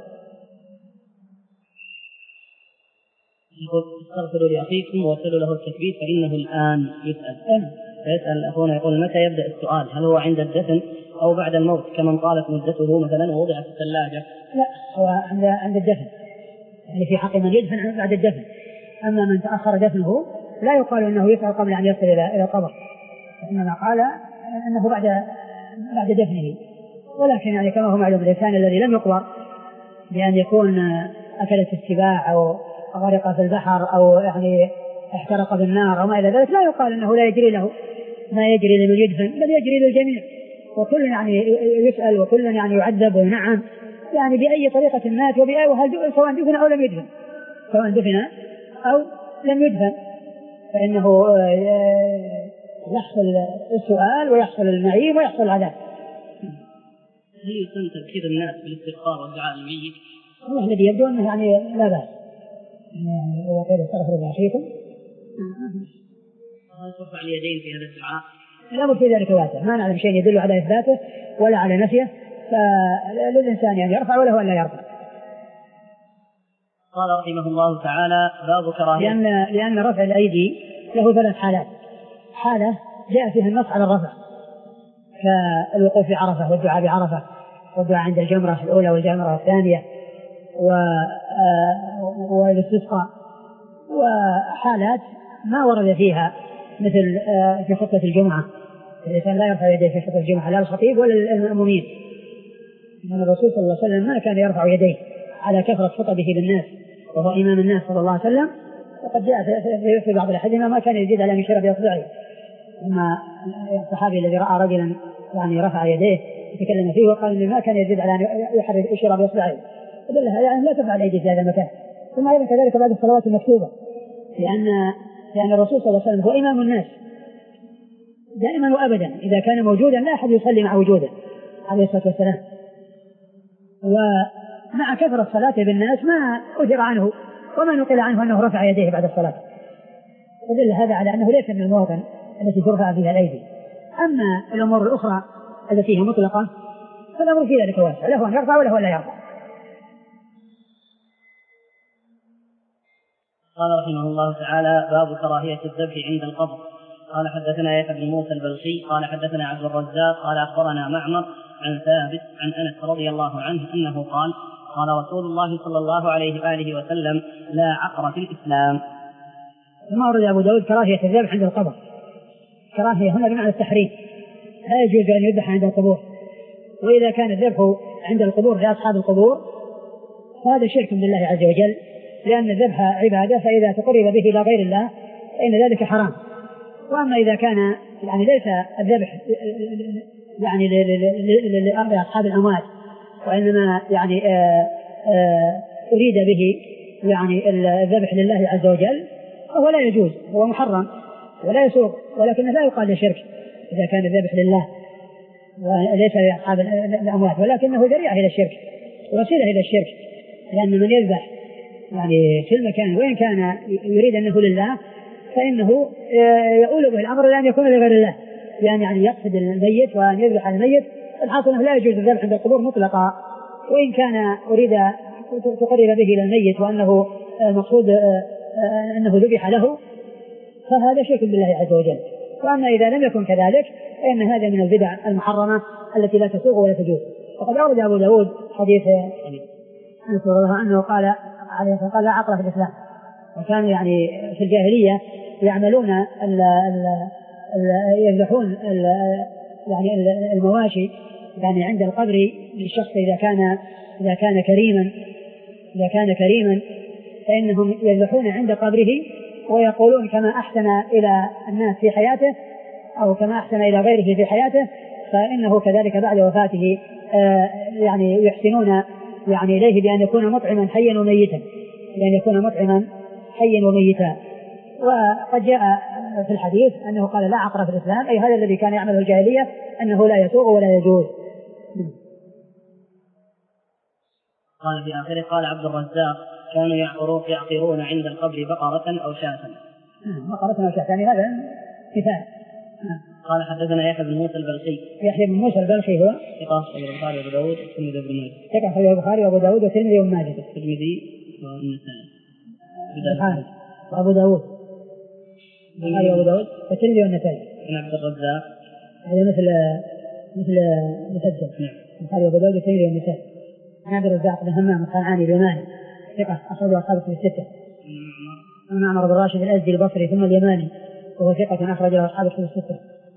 يقول استغفروا لأخيكم ووصلوا له التثبيت فإنه الآن يسأل. فيسأل أخونا يقول متى يبدأ السؤال؟ هل هو عند الدفن أو بعد الموت كمن طالت مدته مثلا ووضع في الثلاجة؟ لا، هو عند عند الدفن، يعني في حق من يدفن بعد الدفن. أما من تأخر دفنه لا يقال إنه يسأل قبل أن يصل إلى إلى القبر، إنما قال أنه بعد بعد دفنه. ولكن يعني كما هو معلوم الإنسان الذي لم يقبر بأن يكون أكلت السباع أو غرق في البحر أو يعني احترق بالنار أو ما إلى ذلك، لا يقال أنه لا يجري له ما يجري لمن يدفن، بل يجري للجميع، وكل يعني يسأل وكل يعني يعذب وينعم يعني بأي طريقة مات وبأي وهل سواء دفن أو لم يدفن سواء دفن أو لم يدفن، فإنه يحصل السؤال ويحصل النعيم ويحصل العذاب. هل يسن تذكير الناس بالاستغفار والدعاء للميت؟ الله الذي يبدو أنه يعني لا بأس، يعني إذا قيل استغفروا لأخيكم ترفع اليدين في هذا الدعاء؟ الأمر في ذلك واسع، ما نعلم شيء يدل على إثباته ولا على نفيه، فللإنسان يعني يرفع وله أن لا يرفع. قال رحمه الله تعالى باب كراهية. لأن, لأن رفع الأيدي له ثلاث حالات. حالة جاء فيها النص على الرفع كالوقوف في عرفة والدعاء بعرفة والدعاء عند الجمرة الأولى والجمرة الثانية والاستسقاء، وحالات ما ورد فيها مثل في خطبة الجمعة الإنسان لا يرفع يديه في خطبة الجمعة لا الخطيب ولا المأمومين، لأن الرسول صلى الله عليه وسلم ما كان يرفع يديه على كثرة خطبه للناس وهو إمام الناس صلى الله عليه وسلم. وقد جاء في بعض الأحاديث ما كان يزيد على أن يشير بإصبعه، أما الصحابي الذي رأى رجلا يعني رفع يديه يتكلم فيه وقال إنه ما كان يزيد على أن يحرك يشير بإصبعه، فدل هذا يعني لا تفعل أيدي في هذا المكان. ثم أيضا كذلك بعد الصلوات المكتوبة، لأن لأن الرسول صلى الله عليه وسلم هو إمام الناس دائما وأبدا، إذا كان موجودا لا أحد يصلي مع وجوده عليه الصلاة والسلام، ومع كثرة صلاته بالناس ما أجر عنه وما نقل عنه أنه رفع يديه بعد الصلاة، فدل هذا على أنه ليس من المواطن التي ترفع فيها الأيدي. أما الأمور الأخرى التي هي مطلقة فالأمر في ذلك واسع، له أن يرفع وله أن لا يرفع. قال رحمه الله تعالى باب كراهية الذبح عند القبر. قال حدثنا يحيى بن موسى البلخي قال حدثنا عبد الرزاق قال أخبرنا معمر عن ثابت عن أنس رضي الله عنه أنه قال قال رسول الله صلى الله عليه وآله وسلم لا عقر في الإسلام. ثم ورد أبو داود كراهية الذبح عند القبر. كراهية هنا بمعنى التحريم، لا يجوز أن يذبح عند القبور، وإذا كان الذبح عند القبور لأصحاب القبور فهذا شرك بالله عز وجل، لأن الذبح عبادة، فإذا تقرب به إلى غير الله فإن ذلك حرام. وأما إذا كان يعني ليس الذبح يعني لأصحاب الأموات وإنما يعني آآ آآ أريد به يعني الذبح لله عز وجل فهو لا يجوز، هو محرم ولا يسوق، ولكنه لا يقال لشرك إذا كان الذبح لله وليس لأصحاب الأموات، ولكنه ذريعة إلى الشرك ووسيلة إلى الشرك، لأن من يذبح يعني في المكان وإن كان يريد أنه لله فإنه يؤول به الأمر لأن يكون لغير الله، يعني, يعني يقصد الميت وأن يذبح الميت. الحاصل أنه لا يجوز الذبح عند القبور مطلقا، وإن كان أريد تقرب به إلى الميت وأنه مقصود أنه ذبح له فهذا شرك بالله عز وجل. وأما إذا لم يكن كذلك فإن هذا من البدع المحرمة التي لا تسوغ ولا تجوز. وقد أورد أبو داود حديث أنس رضي الله عنه قال عليه الصلاة والسلام لا عقر في الإسلام، وكانوا يعني في الجاهلية يعملون ال ال يذبحون يعني المواشي يعني عند القبر للشخص إذا كان إذا كان كريما إذا كان كريما فإنهم يذبحون عند قبره ويقولون كما أحسن إلى الناس في حياته أو كما أحسن إلى غيره في حياته فإنه كذلك بعد وفاته يعني يحسنون يعني إليه بأن يكون مطعما حيا وميتا، بأن يكون مطعما حيا وميتا. وقد جاء في الحديث أنه قال لا عقر في الإسلام، أي هذا الذي كان يعمله الجاهلية أنه لا يسوغ ولا يجوز. قال في آخره قال عبد الرزاق كانوا يعقرون عند القبر بقرة أو شاة. بقرة أو شاة يعني هذا مثال. قال حدثنا يحيى بن موسى البلخي. يحيى بن موسى البلخي هو ثقة أخرجه البخاري وأبو داود والترمذي وابن ماجه. ثقة أخرجه البخاري وأبو داود والترمذي وابن ماجه. الترمذي والنسائي. البخاري وأبو داود. البخاري وأبو داود والترمذي والنسائي. عن عبد الرزاق. هذا مثل مثل مسجل. نعم. البخاري وأبو داود والترمذي والنسائي. عن عبد الرزاق بن همام الصنعاني اليماني ثقة أخرجه أصحاب في الستة. عن معمر بن راشد الأزدي البصري ثم اليماني وهو ثقة أخرجه أصحاب في الستة.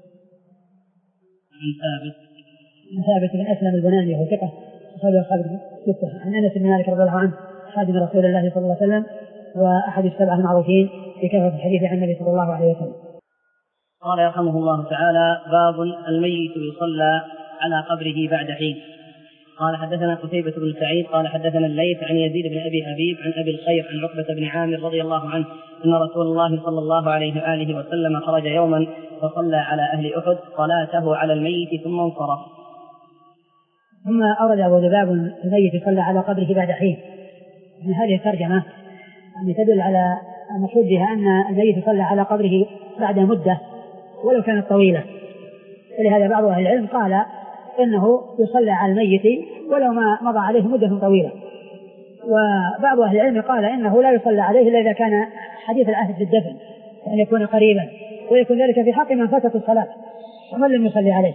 عن ثابت عن ثابت بن أسلم البناني وهو ثقة أخرجه أصحاب في الستة. عن أنس بن مالك رضي الله عنه خادم رسول الله صلى الله عليه وسلم وأحد السبعة المعروفين في كثرة الحديث عن النبي صلى الله عليه وسلم. قال يرحمه الله تعالى باب الميت يصلى على قبره بعد حين. قال حدثنا قتيبة بن سعيد قال حدثنا الليث عن يزيد بن أبي حبيب عن أبي الخير عن عقبة بن عامر رضي الله عنه أن رسول الله صلى الله عليه وآله وسلم خرج يوما فصلى على أهل أحد صلاته على الميت ثم انصرف. ثم أورد أبو ذباب الميت يصلى على قبره بعد حين. من هذه الترجمة يعني تدل على المقصود بها أن الميت يصلى على قبره بعد مدة ولو كانت طويلة. ولهذا بعض أهل العلم قال إنه يصلى على الميت ولو ما مضى عليه مدة طويلة، وبعض أهل العلم قال إنه لا يصلى عليه إلا إذا كان حديث العهد بالدفن أن يكون قريبا، ويكون ذلك في حق من فاتت الصلاة ومن لم يصلي عليه.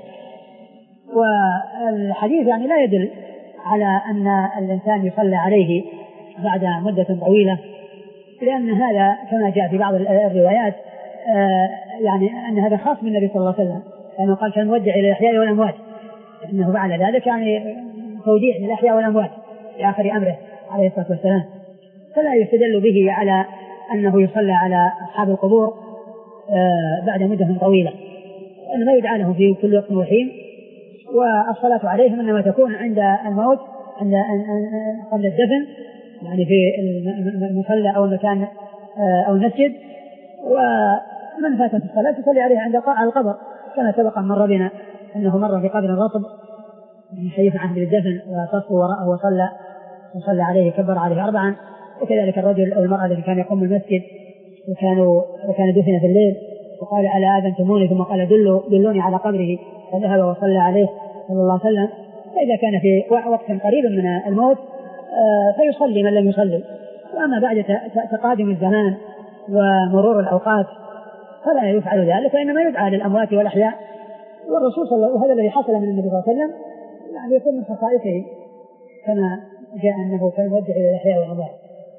والحديث يعني لا يدل على أن الإنسان يصلى عليه بعد مدة طويلة، لأن هذا كما جاء في بعض الروايات يعني أن هذا خاص من النبي صلى الله عليه وسلم، لأنه قال كان موجه إلى الأحياء والأموات، أنه فعل ذلك يعني توديع للأحياء والأموات في آخر أمره عليه الصلاة والسلام. فلا يستدل به على أنه يصلى على أصحاب القبور بعد مدة طويلة، إنما يدعى لهم في كل وقت وحين، والصلاة عليهم إنما تكون عند الموت عند قبل الدفن، يعني في المصلى أو المكان أو المسجد. ومن فاتت الصلاة تصلي عليه عند القبر، كما سبق مر بنا أنه مر في قبر رطب من حديث عهد بالدفن وصفه وراءه وصلى وصلى عليه كبر عليه أربعا. وكذلك الرجل أو المرأة الذي كان يقوم المسجد وكانوا وكان دفن في الليل وقال ألا آذنتموني، ثم قال دلوا دلوني على قبره، فذهب وصلى عليه صلى الله عليه وسلم. فإذا كان في وقت قريب من الموت فيصلي من لم يصلي. وأما بعد تقادم الزمان ومرور الأوقات فلا يفعل ذلك، وإنما يدعى للأموات والأحياء. والرسول صلى الله عليه وسلم وهذا الذي حصل من النبي صلى الله عليه وسلم يعني يكون من خصائصه كما جاء أنه كان يوجه إلى الأحياء والأموات.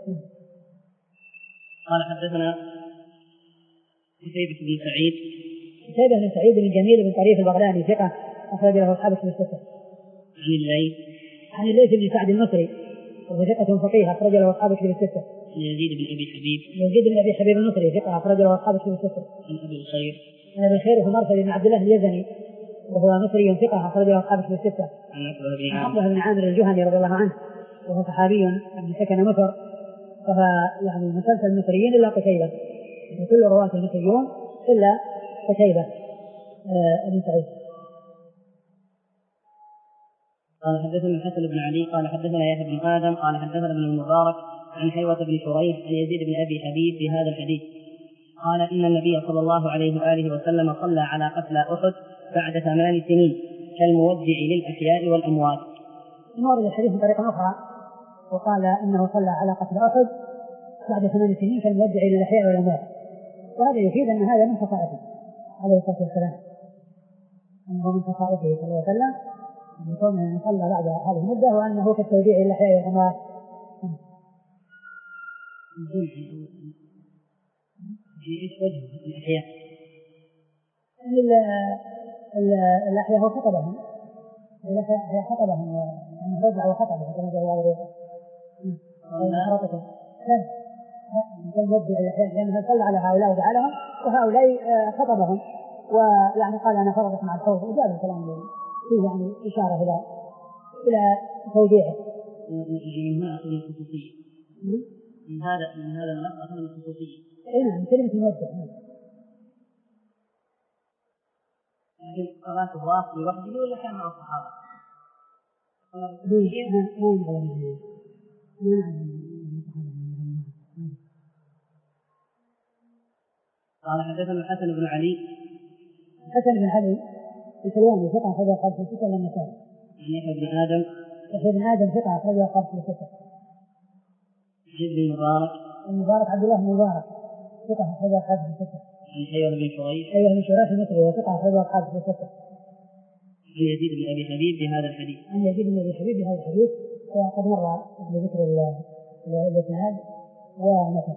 قال حدثنا قتيبة بن سعيد قتيبة بن سعيد بن جميل بن طريف البغلاني ثقة أخرج له أصحاب الكتب الستة. عن الليث عن الليث بن سعد المصري وهو ثقة فقيه أخرج له أصحاب الكتب الستة. عن يزيد بن أبي حبيب يزيد بن أبي حبيب المصري ثقة أخرج له أصحاب الكتب الستة. عن أبي الخير عن أبي الخير وهو مرثد بن عبد الله اليزني وهو مصري ثقة أخرج له أصحاب الكتب الستة. عن عقبة بن عامر عقبة بن عامر الجهني رضي الله عنه وهو صحابي من سكن مصر، فهو يعني مسلسل المصريين إلا قتيبة، كل رواة المصريون إلا قتيبة بن سعيد. قال حدثنا الحسن بن علي قال حدثنا يحيى بن آدم قال حدثنا ابن المبارك عن حيوة بن شريح عن يزيد بن أبي حبيب في هذا الحديث قال إن النبي صلى الله عليه وآله وسلم صلى على قتلى أحد بعد ثمان سنين كالموجع للأحياء والأموات. ورد الحديث بطريقة أخرى وقال إنه صلى على قتلى أحد بعد ثمان سنين كالموجع للأحياء والأموات، وهذا يفيد أن هذا من خصائصه عليه الصلاة والسلام، أنه من خصائصه صلى الله عليه وسلم أن يكون صلى بعد هذه المدة، وأنه كالتوديع للأحياء والأموات. ايش وجه الأحياء؟ الأحياء هو خطبهم، الأحياء خطبهم وأنه رجع وخطبهم كما جاء هذا الرواية. لا كان يودع الأحياء لأنه صلى على هؤلاء ودعا لهم، وهؤلاء خطبهم ويعني قال أنا فرضت مع الخوف، وجاء الكلام فيه يعني إشارة إلى إلى توديعه. من هذا أخذ الخصوصية، من هذا من هذا اللفظ أخذ الخصوصية. إيه نعم كلمة مودع. لكن صلاة الراس لوحده ولا كان مع الصحابة؟ قال حدثنا الحسن بن علي الحسن بن علي الحلواني ثقة أخرج أصحاب الستة إلا النسائي. عن يحيى بن آدم يحيى بن آدم ثقة أخرج أصحاب الستة. عن ابن المبارك المبارك عبد الله بن المبارك ثقة أخرج أصحاب الستة. عن حيوة بن شريح حيوة بن شريح المصري وثقة أخرج أصحاب الستة. عن يزيد بن أبي حبيب بهذا الحديث. عن يزيد بن أبي حبيب بهذا الحديث، وقد مر بذكر الإسناد ومتن.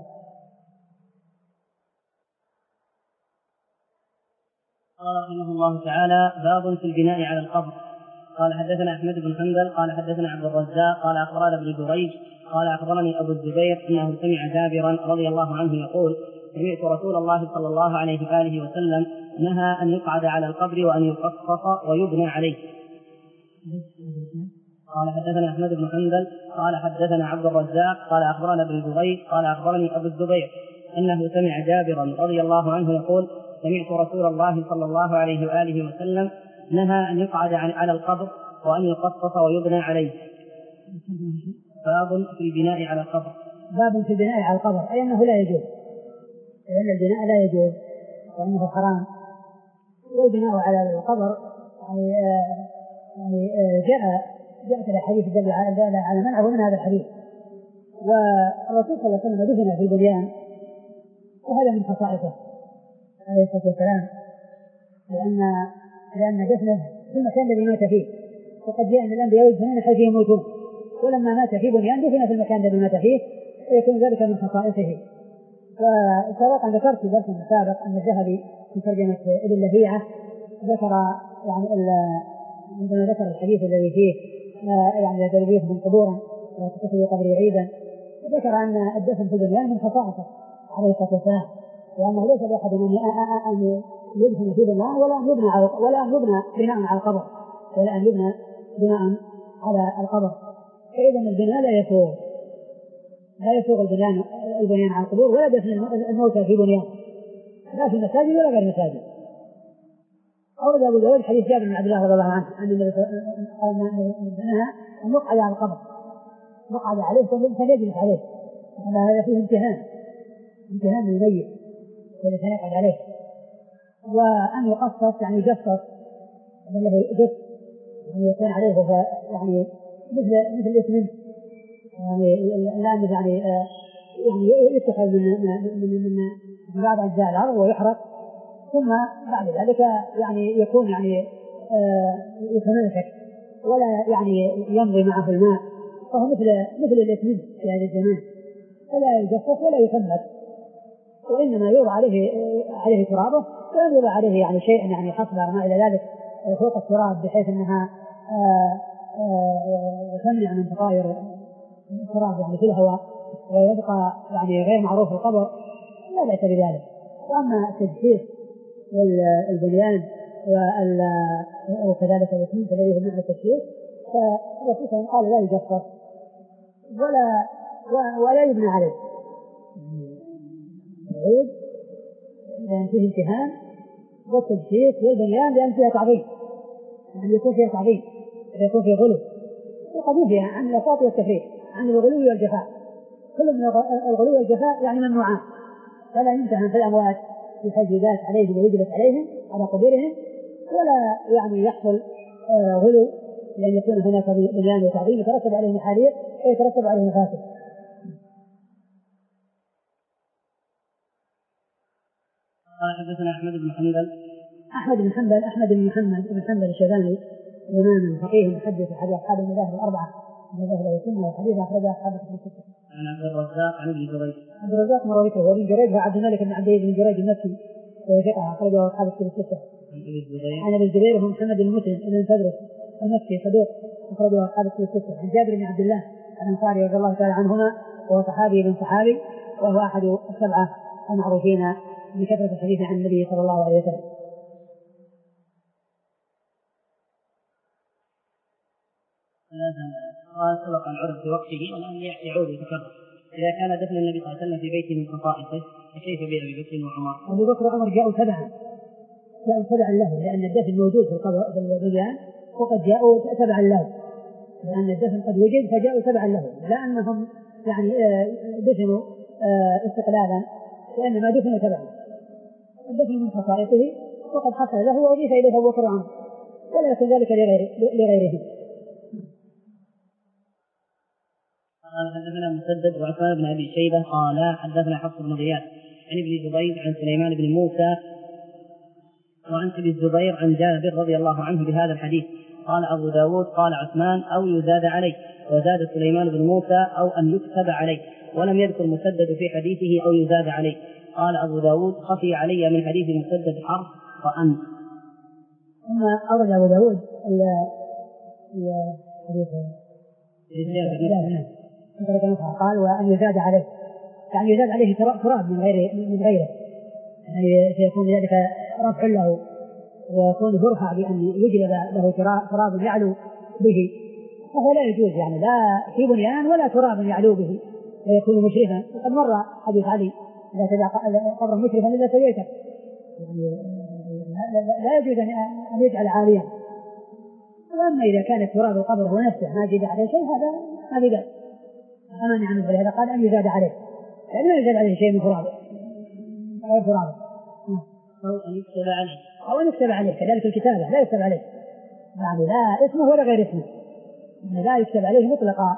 قال رحمه الله تعالى باب في البناء على القبر. قال حدثنا أحمد بن حنبل قال حدثنا عبد الرزاق قال أخبرنا ابن جريج قال أخبرني أبو الزبير أنه سمع جابرا رضي الله عنه يقول سمعت رسول الله صلى الله عليه وآله وسلم نهى أن يقعد على القبر وأن يقصص ويبنى عليه. قال حدثنا أحمد بن حنبل قال حدثنا عبد الرزاق قال أخبرنا ابن جريج قال أخبرني أبو الزبير أنه سمع جابرا رضي الله عنه يقول سمعت رسول الله صلى الله عليه وآله وسلم نهى أن يقعد على القبر وأن يقصص ويبنى عليه. باب في البناء على القبر. باب في البناء على القبر أي أنه لا يجوز لأن البناء لا يجوز وأنه حرام. والبناء على القبر يعني يعني جاء جاءت الحديث دل على منعه من هذا الحديث. والرسول صلى الله عليه وسلم دفن في البنيان وهذا من خصائصه عليه الصلاة والسلام، لأن لأن دفنه في المكان الذي مات فيه، وقد جاء أن الأنبياء يدفنون حيث يموتون، ولما مات في بنيان دفن في المكان الذي مات فيه، ويكون ذلك من خصائصه. وسبق أن ذكرت في درس سابق أن الذهبي في ترجمة ابن لهيعة ذكر يعني عندما ذكر الحديث الذي فيه يعني تربيتهم قبورا وتتخذوا قبري عيدا، ذكر أن الدفن في البنيان من خصائصه عليه الصلاة والسلام، وأنه ليس لأحد أن يدفن في بناء ولا أن يبنى على ولا أن يبنى بناء على القبر ولا أن يبنى بناء على القبر. فإذا البناء لا يسوغ لا يسوغ البنيان البنيان على القبور، ولا دفن الموتى في بنيان لا في المساجد ولا غير المساجد. أورد أبو داود حديث جابر بن عبد الله رضي الله عنه أن النبي قال أنها المقعد على القبر، مقعد عليه فليجلس عليه، أن هذا فيه امتهان امتهان للميت والذي يقعد عليه. وأن يقصص يعني يجصص له جص يعني يكون عليه يعني مثل مثل الاسمنت يعني الآن يعني يعني يتخذ من من من من بعض أجزاء الأرض ويحرق، ثم بعد ذلك يعني يكون يعني يتماسك ولا يعني يمضي معه الماء، فهو مثل مثل الاسمنت في هذا الزمان، فلا يجصص ولا يثمت، وإنما يوضع عليه عليه ترابه، ولا يوضع عليه يعني شيء يعني حصل ما إلى ذلك فوق التراب بحيث أنها تمنع من تطاير التراب يعني في الهواء ويبقى يعني غير معروف القبر، لا بأس بذلك. وأما التجسيس والبنيان وكذلك الاسمنت الذي هو معنى التجسيس، فالرسول صلى الله عليه وسلم قال لا يجسس ولا ولا يبنى عليه، العود لأن فيه امتهان، والتجسيس والبنيان لأن فيها تعظيم، يعني يكون فيها تعظيم يكون فيه غلو، وقد ينهى عن الإفراط والتفريط، عن الغلو والجفاء. كل من الغلو والجفاء يعني ممنوعات، فلا يمتهن في الأموات في حيث يجلس عليهم ويجلس عليهم على قبورهم، ولا يعني يحصل آه غلو لأن يكون هناك بنيان وتعظيم يترتب عليه محارير ويترتب عليه مفاسد. قال حدثنا أحمد بن حنبل أحمد بن حنبل أحمد بن محمد بن حنبل الشيباني، إمام فقيه محدث أحد أصحاب المذاهب الأربعة من مذاهب السنة، وحديث أخرج أصحاب الكتب الستة. عن عبد الرزاق عن ابن جريج. عبد الرزاق مرويته هو ابن جريج وعبد الملك بن عبد بن جريج المكي وهو ثقة أخرجه أصحاب الكتب الستة. عن أبي الزبير هو محمد بن مسلم بن تدرس المكي صدوق أخرجه أصحاب الكتب الستة. عن جابر بن عبد الله الأنصاري رضي الله تعالى عنهما وهو صحابي بن صحابي، وهو أحد السبعة المعروفين بكثرة الحديث عن النبي صلى الله عليه وسلم. قال سبق أن عرف في وقته والآن يعود يتكرر. إذا كان دفن النبي صلى الله عليه وسلم في بيته من خصائصه فكيف بأبي بكر وعمر؟ أبو بكر وعمر جاءوا تبعا جاءوا تبعا له، لأن الدفن موجود في القبر في البنيان، وقد جاءوا تبعا له، لأن الدفن قد وجد فجاءوا تبعا له، لا أنهم يعني دفنوا استقلالا، وإنما دفنوا تبعا. الدفن من خصائصه وقد حصل له وأضيف إليه أبو بكر وعمر، ولا يكون ذلك لغيرهم. قال حدثنا مسدد وعثمان بن ابي شيبه قال حدثنا حفص بن غياث عن ابن جبير عن سليمان بن موسى وعن ابي الزبير عن جابر رضي الله عنه بهذا الحديث. قال ابو داود قال عثمان او يزاد عليه، وزاد سليمان بن موسى او ان يكتب عليه، ولم يذكر مسدد في حديثه او يزاد عليه. قال ابو داود خفي علي من حديث مسدد حرف وان. ثم اورد ابو داود الحديث قال وأن يزاد عليه، يعني يزاد عليه تراب من غيره من غيره يعني سيكون ذلك رفع له، ويكون برفع بأن يجلب له تراب يعلو به، فهو لا يجوز يعني لا في بنيان ولا تراب يعلو به ويكون مشرفا. وقد مر حديث علي إذا تبع قبر مشرفا إلا سويته، يعني لا يجوز أن يجعل عاليا. وأما إذا كان التراب القبر هو نفسه ما زاد عليه شيء هذا ما في بأس. أما نعم فلهذا قال أن يزاد عليه، يعني لا يزاد عليه شيء من تراب، غير فرابة أو أن يكتب عليه أو أن يكتب عليه كذلك الكتابة لا يكتب عليه يعني لا اسمه ولا غير اسمه يعني لا يكتب عليه مطلقا.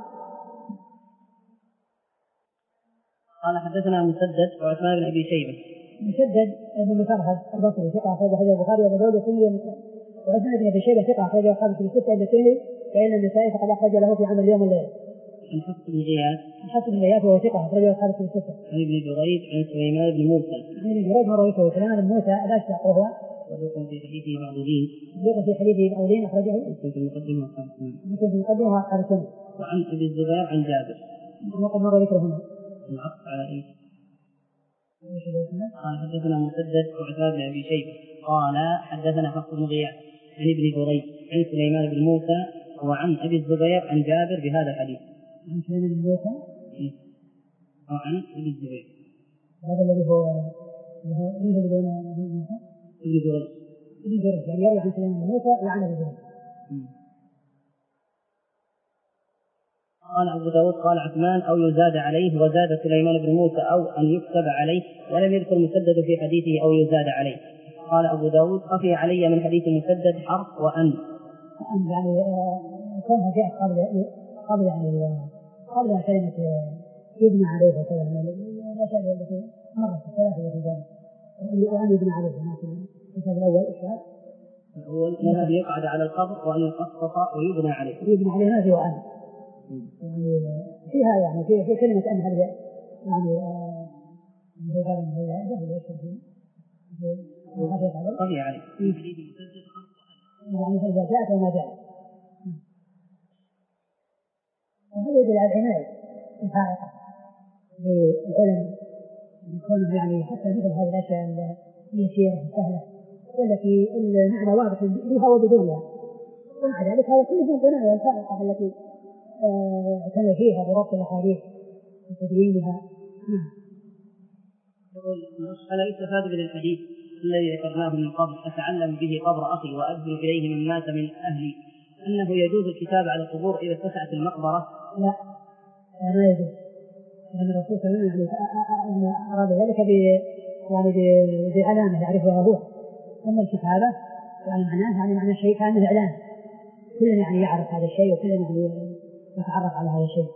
قال حدثنا مسدد وعثمان بن أبي شيبة. مسدد بن مسرهد البصري ثقة أخرج حديث البخاري وأبو داود والترمذي وعثمان بن أبي شيبة ثقة أخرجه أصحاب الكتب الستة إلا الترمذي فإن النسائي فقد أخرج له في عمل اليوم والليلة. عن حفص بن غياث عن حفص بن غياث وهو ثقة أخرجه أصحاب الكتب الستة. عن ابن جريج عن سليمان بن موسى. عن ابن جريج مرويته سليمان بن موسى الأشتق وهو صدوق في حديثه بعض دين. صدوق في حديثه بعض دين أخرجه مسلم في المقدمة وأصحاب السنة. مسلم في المقدمة وأصحاب السنة. وعن أبي الزبير عن جابر. وقد مر ذكرهما. العطف على إيه؟ قال حدثنا مسدد وعثمان بن أبي شيبة قال حدثنا حفص بن غياث عن ابن جريج عن سليمان بن موسى وعن أبي الزبير عن جابر بهذا الحديث. عن سليمان بن موسى وعن أبي الزبير. هذا الذي هو اللي هو اللي دون موسى ابن جريج. ابن جريج يعني يروي عن سليمان بن موسى وعن أبي الزبير. قال أبو داود قال عثمان أو يزاد عليه وزاد سليمان بن موسى أو أن يكتب عليه ولم يذكر مسدد في حديثه أو يزاد عليه. قال أبو داود خفي علي من حديث مسدد حرف وأن وأن يعني كونها جاءت قبل قبل يعني قبل كلمة يبنى عليه وكذا من الأشياء التي مرت الثلاثة التي جاءت وأن يبنى عليه لكن الكتاب الأول إشهاد الأول أن يقعد على القبر وأن يقصص ويبنى عليه يبنى عليه ما في وأن يعني فيها يعني في في كلمة أن هذا يعني هو قال إن هي جهل يشهد في خفيت عليه خفي عليه في حديث مسدد يعني إذا جاءت وما جاءت وهذا يدل على العناية الفائقة بالعلم يكون يعني حتى مثل هذه الأشياء اليسيرة السهلة والتي المعنى واضح بها وبدونها ومع ذلك هذا كله من العناية الفائقة التي اعتنوا فيها بربط الأحاديث وتدوينها. يقول ألا يستفاد من الحديث الذي ذكرناه من قبل أتعلم به قبر أخي وأدخل إليه من مات من أهلي أنه يجوز الكتاب على القبور إذا اتسعت المقبرة؟ لا ما يجوز لأن الرسول صلى الله عليه وسلم أراد ذلك يعني بعلامة يعرفها هو. أما الكتابة يعني معناه يعني معنى شيء كان إعلان كل يعني يعرف هذا الشيء وكل يعني يتعرف على هذا الشيء.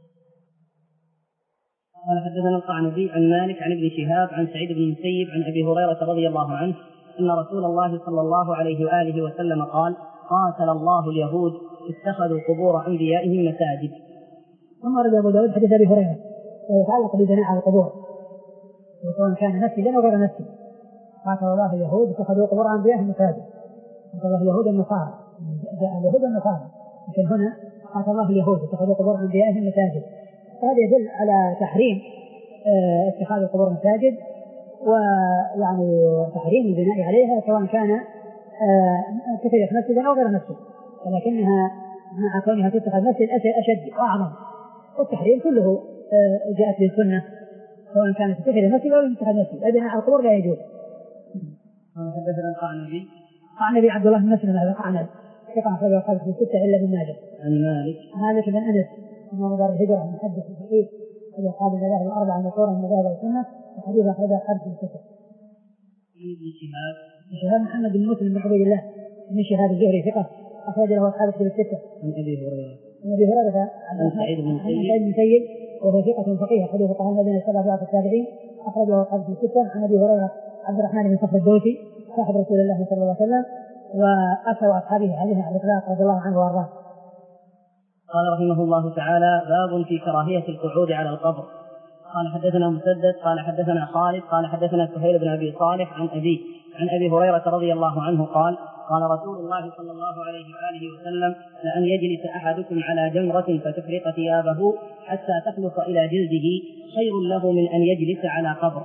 قال حدثنا القعنبي عن مالك عن ابن شهاب عن سعيد بن المسيب عن أبي هريرة رضي الله عنه أن رسول الله صلى الله عليه وآله وسلم قال قاتل الله اليهود اتخذوا قبور أنبيائهم مساجد. ثم رد أبو داود حديث أبي هريرة ويتعلق ببناء على القبور وسواء كان مسجدا أو غير مسجد. قاتل الله اليهود اتخذوا قبور أنبيائهم مساجد. قاتل الله اليهود النصارى جاء اليهود النصارى لكن هنا قاتل الله اليهود اتخذوا قبور أنبيائهم مساجد. هذا يدل على تحريم اتخاذ القبور مساجد ويعني تحريم البناء عليها سواء كان اتخذت مسجدا أو غير مسجد ولكنها مع كونها تتخذ مسجد أشد وأعظم والتحريم كله جاءت للسنة سواء كانت تتخذ مسجد أو تتخذ مسجد البناء على القبور لا يجوز. حدثنا القعنبي القعنبي عبد الله بن مسلم هذا القعنبي ثقة أخرجه أصحاب الكتب الستة إلا ابن ماجه. عن مالك مالك بن أنس إمام دار الهجرة المحدث الفقيه أحد أصحاب المذاهب الأربعة المشهورة من مذاهب السنة وحديث أخرجه أصحاب الكتب الستة. ابن شهاب شهاب محمد بن مسلم بن عبيد الله بن شهاب الزهري ثقة أخرج له أصحاب الكتب الستة. عن أبي هريرة عن أبي هريرة عن سعيد بن المسيب وهو ثقة فقيه أحد فقهاء المدينة السبعة في عصر التابعين أخرجه أصحاب الكتب الستة. عن أبي هريرة عبد الرحمن بن صخر الدوسي صاحب رسول الله صلى الله عليه وسلم وأكثر أصحابه عليه على الإطلاق رضي الله عنه وأرضاه. قال رحمه الله تعالى باب في كراهية القعود على القبر. قال حدثنا مسدد قال حدثنا خالد قال حدثنا سهيل بن أبي صالح عن أبيه عن أبي هريرة رضي الله عنه قال قال رسول الله صلى الله عليه وآله وسلم لأن يجلس أحدكم على جمرة فتحرق ثيابه حتى تخلص إلى جلده خير له من أن يجلس على قبر.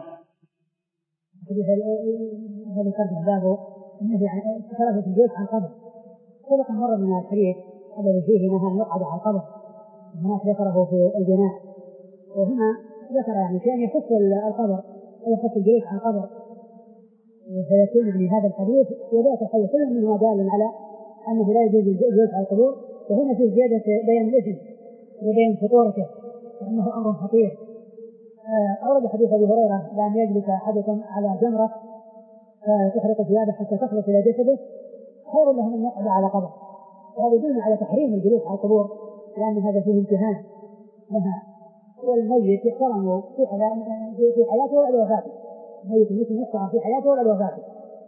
هذا ترجع بابه النهي عن كراهية الجلوس على القبر. سبق مرة من الحديث الذي فيه نهى أن يقعد على القبر هناك ذكره في البناء وهنا ذكر يعني في أن يخص القبر ويخص الجلوس على القبر وسيكون يعني هذا الحديث وذاك الحديث كل منهما دال على أنه لا يجوز الجلوس على القبور وهنا في زيادة بيان الإثم وبيان خطورته وأنه أمر خطير أورد حديث أبي هريرة لأن يجلس أحدكم على جمرة فتحرق ثيابه حتى تخلص إلى جسده خير له من يقعد على قبر. وهذا يدل على تحريم الجلوس على القبور لأن هذا فيه امتهان لها. والميت يحترم في في حياته وبعد وفاته. الميت المسلم يحترم في حياته وبعد وفاته.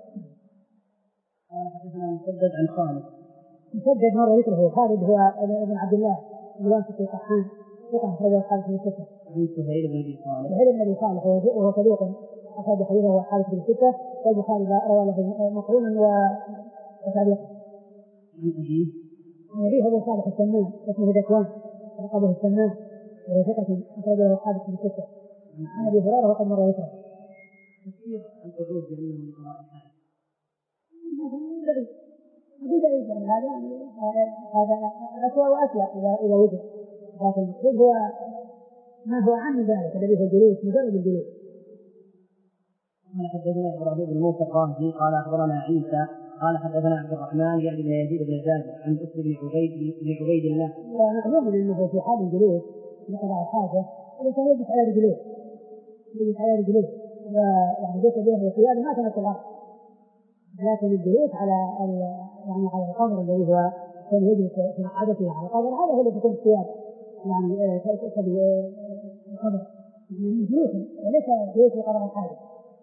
قال حدثنا مسدد عن خالد. مسدد مر ذكره. خالد هو ابن عبد الله الواسطي الطحان ثقة أخرجه خالد بن الستة. عن سهيل بن أبي صالح. سهيل بن أبي صالح وهو صدوق أخرج حديثه خالد بن الستة والبخاري روى له مقرونا وتعليقا. عن أبيه. عن أبيه أبو صالح السمان اسمه ذكوان لقبه السمان وهو ثقة أخرجه خالد بن الستة. عن أبي هريرة وقد مر ذكره. تفسير القعود بأنه لقضاء الحاجة. هذا بعيد. أقول بعيد يعني هذا هذا أسوأ وأسوأ إذا إذا وجد. لكن المقصود هو ما هو عن ذلك الذي هو الجلوس مجرد الجلوس. قال حدثنا إبراهيم بن موسى الرازي قال أخبرنا عيسى قال حدثنا عبد الرحمن يعني بن يزيد بن جابر عن بكر بن عبيد بن عبيد الله. ومعلوم أنه في حال الجلوس لقضاء الحاجة الإنسان يجلس على رجليه يجلس على رجليه ويعني جسده وثيابه ما تمس الأرض. لكن الجلوس على يعني على القبر الذي هو كان يجلس في مقعدته على القبر هذا هو الذي يكون الثياب يعني تأتي القبر من جلوس وليس جلوس لقضاء الحاجة.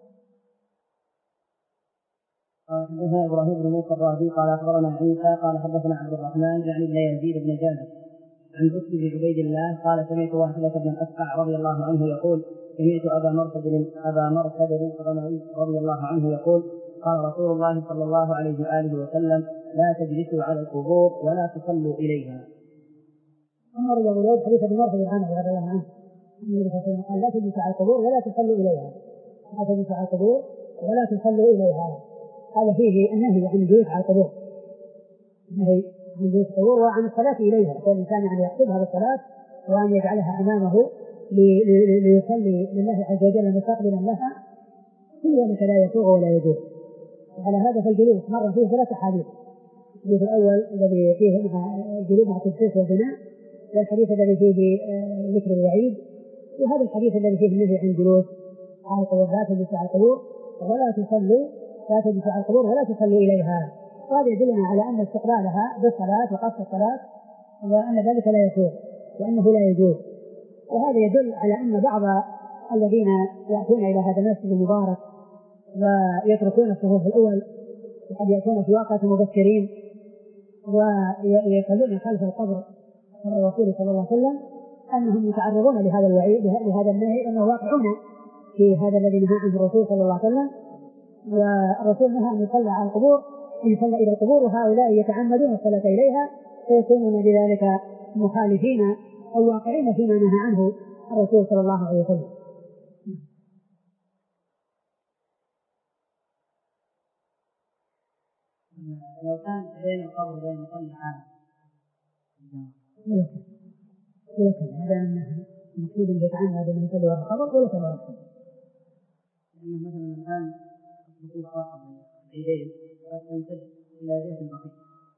قال حدثنا إبراهيم بن موسى الرازي قال أخبرنا عيسى قال حدثنا عبد الرحمن يعني بن يزيد بن جابر عن بكر بن عبيد الله قال سمعت واحدة بن الأسقع رضي الله عنه يقول سمعت أبا مرثد أبا مرثد الغنوي رضي الله عنه يقول قال رسول الله صلى الله عليه وآله وسلم لا تجلسوا على القبور ولا تصلوا إليها. أما رجل أبو داود حديث ابن مرثد الغنوي رضي الله عنه النبي صلى الله عليه وسلم قال لا تجلسوا على القبور ولا تصلوا إليها. لا تجلسوا على القبور ولا تصلوا إليها. هذا فيه النهي عن الجلوس على القبور. النهي عن الجلوس على القبور وعن الصلاة إليها. كل إنسان يعني يقصدها بالصلاة وأن يجعلها أمامه ليصلي لله عز وجل مستقبلا لها كل ذلك لا يسوغ ولا يجوز. وعلى هذا فالجلوس مر فيه ثلاث أحاديث. الحديث الأول الذي فيه مع الجلوس مع التنسيق والبناء والحديث الذي فيه ذكر الوعيد وهذا الحديث الذي فيه النهي عن الجلوس على القبور. لا تجلسوا على القبور ولا تصلوا لا تجلسوا على القبور ولا تصلوا إليها. وهذا يدلنا على أن استقبالها بالصلاة وقصد الصلاة وأن ذلك لا يسوغ وأنه لا يجوز. وهذا يدل على أن بعض الذين يأتون إلى هذا المسجد المبارك ويتركون الصفوف الأول وقد يأتون في وقت مبكرين ويصلون خلف القبر الرسول صلى الله عليه وسلم أنهم يتعرضون لهذا الوعيد لهذا النهي أنه واقعون في هذا الذي نهى عنه الرسول صلى الله عليه وسلم. والرسول نهى أن يصلى على القبور أن يصلى إلى القبور وهؤلاء يتعمدون الصلاة إليها فيكونون بذلك مخالفين أو واقعين فيما نهى عنه الرسول صلى الله عليه وسلم. لو كان بين القبر وبين المصلى حال ولكن ولكن هذا أنه المقصود أن يتعمد أن يصلي على القبر ولكن لا يصلي. لأنه مثلا الآن الصفوف خاصة بالعيدين وتمتد إلى جهة البقيع.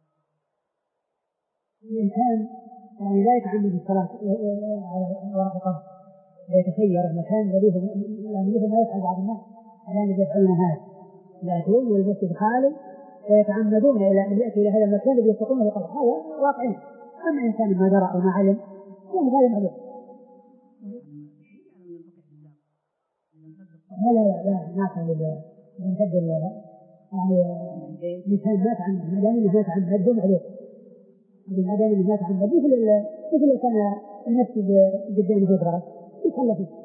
الإنسان يعني لا يتعمد الصلاة على وراء القبر ويتخير المكان الذي هو يعني مثل ما يفعل بعض الناس الذين يفعلون هذا يأتون والمسجد خالي ويتعمدون إلى أن يأتوا إلى هذا المكان الذي يستقون القبر. هذا واقعين. أما إنسان ما درى أو ما علم يعني هذا معلوم. لا لا لا لا ما كان يمتد يعني الإنسان ما تعمد ما دام إنه ما تعمد بدون معلوم. ما دام إنه ما تعمد مثل مثل لو كان المسجد قدامه غرف يصلى فيه.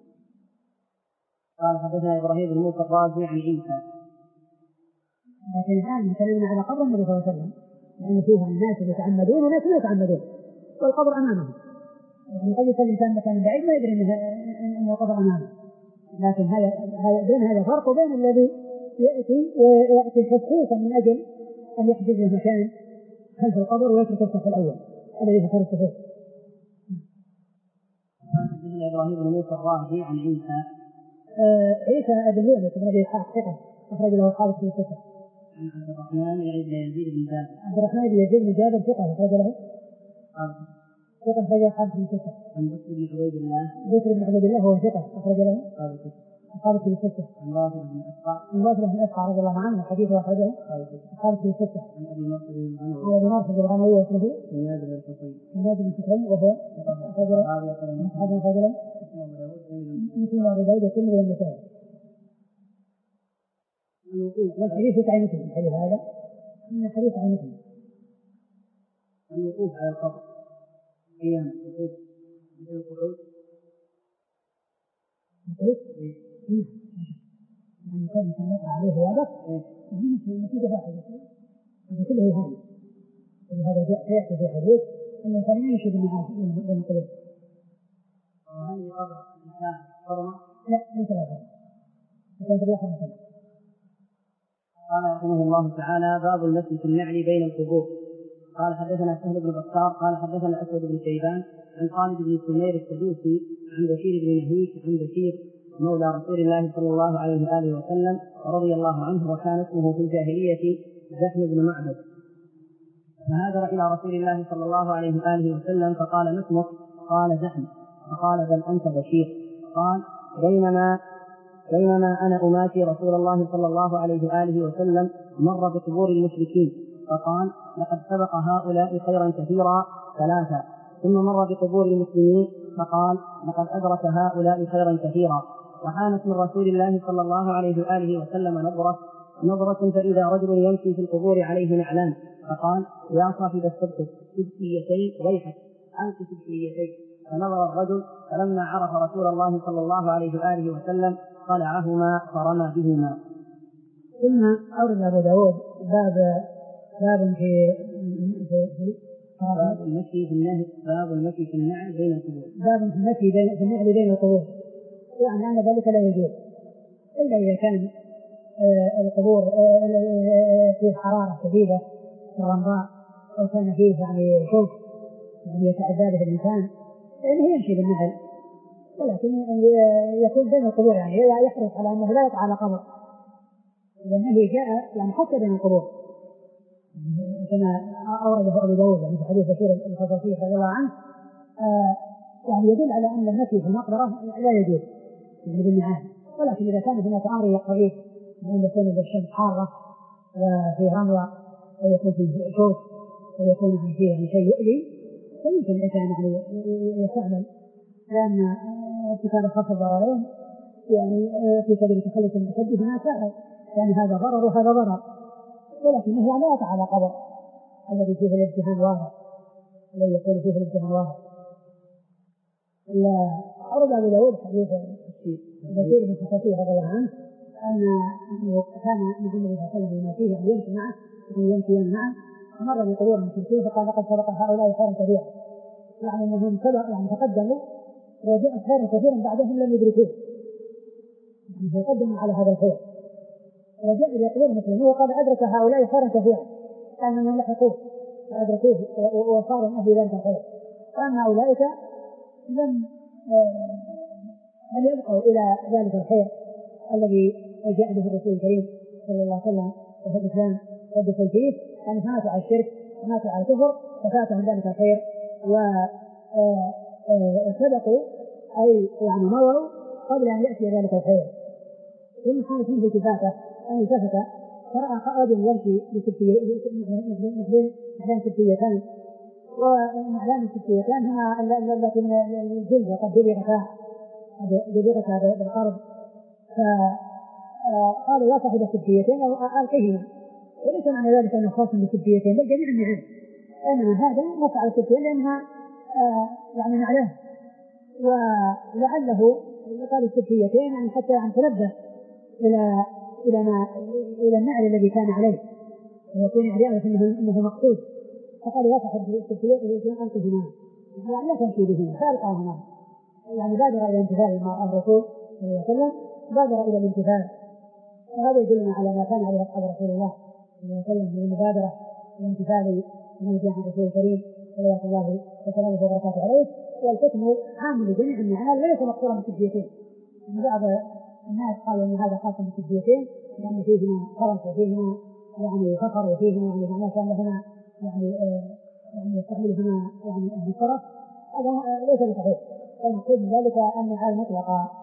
قال حدثنا إبراهيم بن موسى الرازي عن عيسى. لكن الآن نتكلم على قبر النبي صلى الله عليه وسلم لأن فيها الناس يتعمدون وناس لا يتعمدون والقبر أمامهم. يعني قد يصلي الإنسان مكان بعيد ما يدري أن القبر أمامه. لكن هذا هذا بين هذا فرق وبين الذي يأتي ويأتي خصوصا من أجل أن يحجز له مكان خلف القبر ويترك الصف الأول الذي في الصفوف. حدثنا إبراهيم بن موسى الرازي عن عيسى. آه عيسى بن يونس بن أبي إسحاق ثقة أخرج له أصحاب في الستة. عن عبد الرحمن يعني بن يزيد بن جابر. عبد الرحمن بن يزيد بن جابر ثقة أخرج له ثقة أخرج أصحاب في الستة. عن بكر بن عبيد الله. بكر بن عبيد الله هو ثقة أخرج له أصحاب في الستة. عن رافع بن أسقع. عن رافع بن أسقع رضي الله عنه حديثه أخرجه أصحاب في الستة. عن أبي مرثد الغنوي. عن أبي مرثد الغنوي واسمه زياد بن الحصين. زياد بن الحصين وهو أخرج له أصحاب أخرج له مسلم وأبو داود والترمذي والنسائي. والحديث عن مسلم الحديث هذا من الحديث عن مسلم. الوقوف على القبر قيام الوقوف مثل القعود. الوقوف يعني كل إنسان يقع عليه هذا يعني النتيجة واحدة هذا كله هذا. ولهذا جاء سيأتي في الحديث أن الإنسان يمشي بالنعاس بين القلوب. وهل قبر الإنسان حرمة؟ لا ليس له حرمة. لكن في الآخر مثلا. قال رحمه الله تعالى: باب المشي في النعل بين القبور. قال حدثنا سهل بن بكار قال حدثنا الأسود بن شيبان عن خالد بن سمير السدوسي عن بشير بن نهيك عن بشير مولى رسول الله صلى الله عليه وآله وسلم رضي الله عنه، وكان اسمه في الجاهلية زحم بن معبد، فهاجر إلى رسول الله صلى الله عليه وآله وسلم فقال: ما اسمك؟ قال: زحم. فقال: بل أنت بشير. قال: بينما بينما أنا أماشي رسول الله صلى الله عليه وآله وسلم مر بقبور المشركين فقال: لقد سبق هؤلاء خيرا كثيرا ثلاثة. ثم مر بقبور المسلمين فقال: لقد أدرك هؤلاء خيرا كثيرا. وحانت من رسول الله صلى الله عليه وآله وسلم نظرة نظرة فإذا رجل يمشي في القبور عليه نعلان فقال: يا صاحب السبتيتين ويحك أنت سبتيتين. فنظر الرجل فلما عرف رسول الله صلى الله عليه وآله وسلم خلعهما فرمى بهما. ثم أورد أبو داود باب باب في في باب المشي في النهي باب المشي في النعل بين القبور. باب المشي في النعل بين القبور، يعني أن ذلك لا يجوز إلا إذا كان القبور فيه حرارة شديدة في الرمضاء أو كان فيه يعني شوك يعني يتعدى به الإنسان فإنه يمشي بالنعل، ولكن يكون بين القبور يعني يحرص على أنه لا يقع على قبر، والنهي جاء يعني حتى بين القبور كما أورده أبو داود يعني في حديث بشير الخصاصي رضي الله عنه آه يعني يدل على أن المشي في المقبرة لا يجوز يعني بالنعال، ولكن إذا كان هناك أمر يقتضيه أن يكون الشمس حارة وفي رملة ويكون فيه شوك ويكون فيه يعني شيء يؤذي فيمكن الإنسان يعني يستعمل، لأن ارتكاب خاص الضررين يعني في سبيل التخلص من أشد ما سهل، يعني هذا ضرر وهذا ضرر، ولكنه لا يقع على قبر الذي فيه الامتحان واضح الذي يكون فيه الامتحان واضح. أورد أبو داود حديث بشير بن الخصاصي رضي الله عنه أنه كان مع النبي صلى الله عليه وسلم يماشيه يعني يمشي معه يعني يمشي معه فمر بقبور المشركين فقال: لقد سبق هؤلاء خيرا كثيرا، يعني أنهم سبق يعني تقدموا وجاء خيرا كثيرا بعدهم لم يدركوه، يعني تقدموا على هذا الخير وجاء بقبور المسلمين وقال: أدرك هؤلاء خيرا كثيرا، لأنهم لحقوه وأدركوه وصاروا من أهل ذلك الخير، وأما أولئك لم لم يبقوا إلى ذلك الخير الذي جاء به الرسول الكريم صلى الله عليه وسلم وفي الإسلام والدخول فيه، يعني فماتوا على الشرك وماتوا على الكفر ففاتهم ذلك الخير وسبقوا أي يعني مروا قبل أن يأتي ذلك الخير. ثم حانت منه التفاتة أن التفت فرأى رجل يمشي بنعلان سبتيتان، ونعلان السبتيتان هما التي من الجلد وقد دبغتا دبغتا بالقرض، فقال: يا صاحب السبتيتين أو ألقيهما. وليس معنى ذلك أنه خاص بالسبتيتين بل جميع النعال، إنما هذا نفع السبتيتين لأنها يعني نعلان، ولعله قال السبتيتين يعني حتى يعني تنبه إلى إلى ما إلى النعل الذي كان عليه ويكون يعني أنه أنه مقصود، فقال: يا صاحب السبتيتين ألقيهما، يعني لا تمشي بهما فألقاهما، يعني بادر إلى امتثال الرسول صلى الله عليه وسلم، بادر إلى الامتثال، وهذا يدلنا على ما كان عليه أصحاب رسول الله صلى الله عليه وسلم من المبادرة والامتثال لما جاء عن الرسول الكريم صلوات الله وسلامه وبركاته عليه. والحكم عام لجميع النعال وليس مقصورا بالسبتيتين، يعني بعض الناس قالوا ان هذا خاص بالسبتيتين لان فيهما فرس وفيهما يعني فخر وفيهما يعني معناه كان لهما يعني آه يعني يستعملهما يعني اهل الفرس، هذا ليس بصحيح. المقصود من ذلك النعال مطلقة.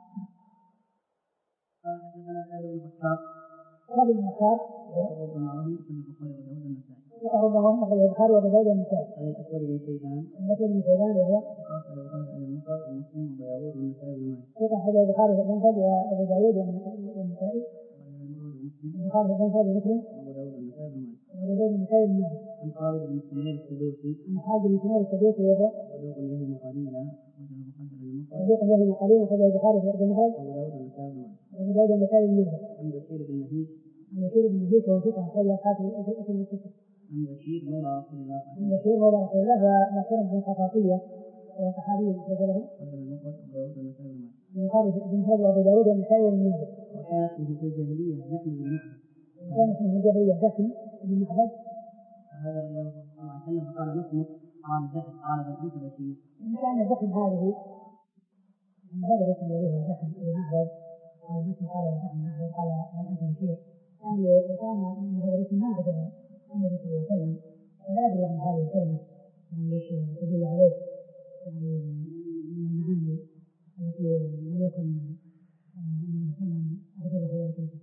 قال حدثنا خالد بن بكار خالد بن بكار ربما وهم في البخاري وداود والنسائي ربما وهم في البخاري وداود والنسائي عن الأسود بن شيبان الأسود بن شيبان وهو أخرج البخاري عن المفرد ومسلم وداود والنسائي بن ماجه ثقة أخرج البخاري في المفرد وأبو داود والنسائي البخاري في المفرد ومسلم وأبو داود والنسائي بن ماجه وأبو داود والنسائي بن ماجه عن خالد بن سمير السدوسي عن خالد بن سمير السدوسي وهو صدوق يهم قليلا صدوق يهم قليلا أخرج البخاري في المفرد وأبو داود والنسائي بن ماجه وأبو داود والنسائي بن ماجه عن بشير بن نهيك عن بشير بن نهيك وهو ثقة أخرج البخاري في الستة عن بشير مولى رسول الله عن بشير مولى رسول الله ومشهور بالخطاطية وهو صحابي أخرج له البخاري في المفرد وأبو داود والنسائي بن ماجه. وكان اسمه في الجاهلية دحم بن معبد وكان اسمه في الجاهلية دحم بن معبد. فهذا إلى صلى الله عليه وسلم فقال ما اسمك؟ قال دحم قال بل أنت بشير. إن كان دحم هذه من هذا الاسم الذي هو دحم بن معبد قال ما اسمه؟ قال دحم بن معبد قال بل أنت بشير. يعني كان أن هذا الاسم ما عجب النبي صلى الله عليه وسلم ولا أدري عن هذه الكلمة يعني ايش تدل عليه يعني من المعاني التي لم يكن النبي صلى الله عليه وسلم أعجبه ذلك.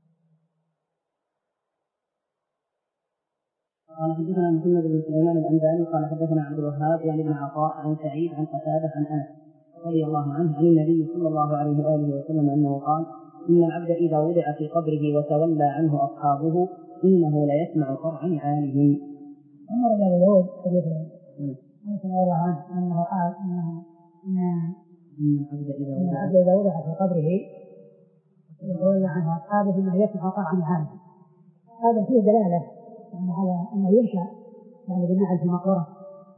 قال حدثنا محمد بن سليمان الأنباري قال حدثنا عبد الوهاب يعني بن عطاء عن سعيد عن قتادة عن أنس رضي الله عنه عن النبي صلى الله عليه وآله وسلم أنه قال إن العبد إذا وضع في قبره وتولى عنه أصحابه إنه ليسمع قرع نعالهم. أمر أبو داود حديث أنس رضي الله عنه أنه قال إن إن العبد إذا وضع في قبره وتولى عنه أصحابه إنه يسمع قرع نعالهم. هذا فيه دلالة يعني على أنه ينشأ يعني بالنعل في المقبرة.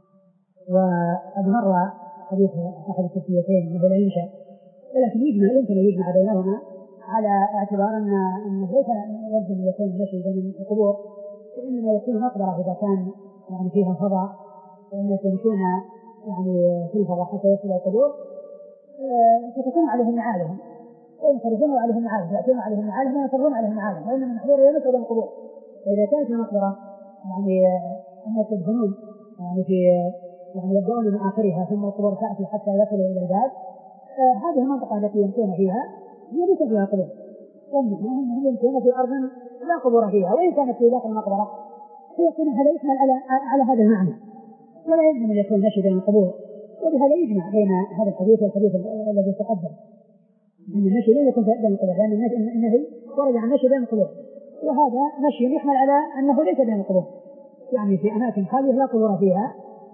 وقد مر حديث أحد السفيتين أنه لا ينشأ ولكن يجمع يمكن أن يجمع بينهما على اعتبار أن أنه ليس يلزم أن يكون المشي بين القبور وإنما يكون مقبرة إذا كان يعني فيها فضاء والناس يمشون يعني في الفضاء حتى يصل القبور فتكون عليهم نعالهم وينصرفون عليهم نعالهم يأتون عليهم نعالهم وينصرفون عليهم نعالهم وإنما المحظور يمشي بين القبور. فإذا كانت المقبرة يعني الناس يدفنون يعني في يعني يبدأون من آخرها ثم القبور تأتي حتى يصلوا إلى الباب آه هذه المنطقة التي يمشون فيها هي ليس فيها قبور لأن أنهم يمشون في أرض لا قبور فيها وإن كانت في داخل المقبرة فيكون هذا يحمل على على هذا المعنى ولا يلزم أن يكون مشي بين القبور. وبهذا يجمع بين هذا الحديث والحديث الذي تقدم أن المشي لا يكون بين القبور لأن النهي ورد عن مشي بين القبور وهذا مشي يحمل على أنه ليس بين القبور يعني في أماكن خالية لا قبور فيها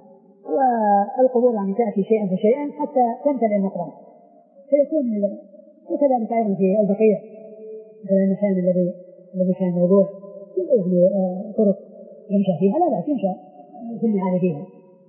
والقبور يعني تأتي شيئا فشيئا حتى تمتلئ المقبرة فيكون وكذلك أيضا في البقيع مثل المكان الذي الذي كان موضوع يعني آه طرق يمشى فيها لا لا يمشى في المعاني فيها.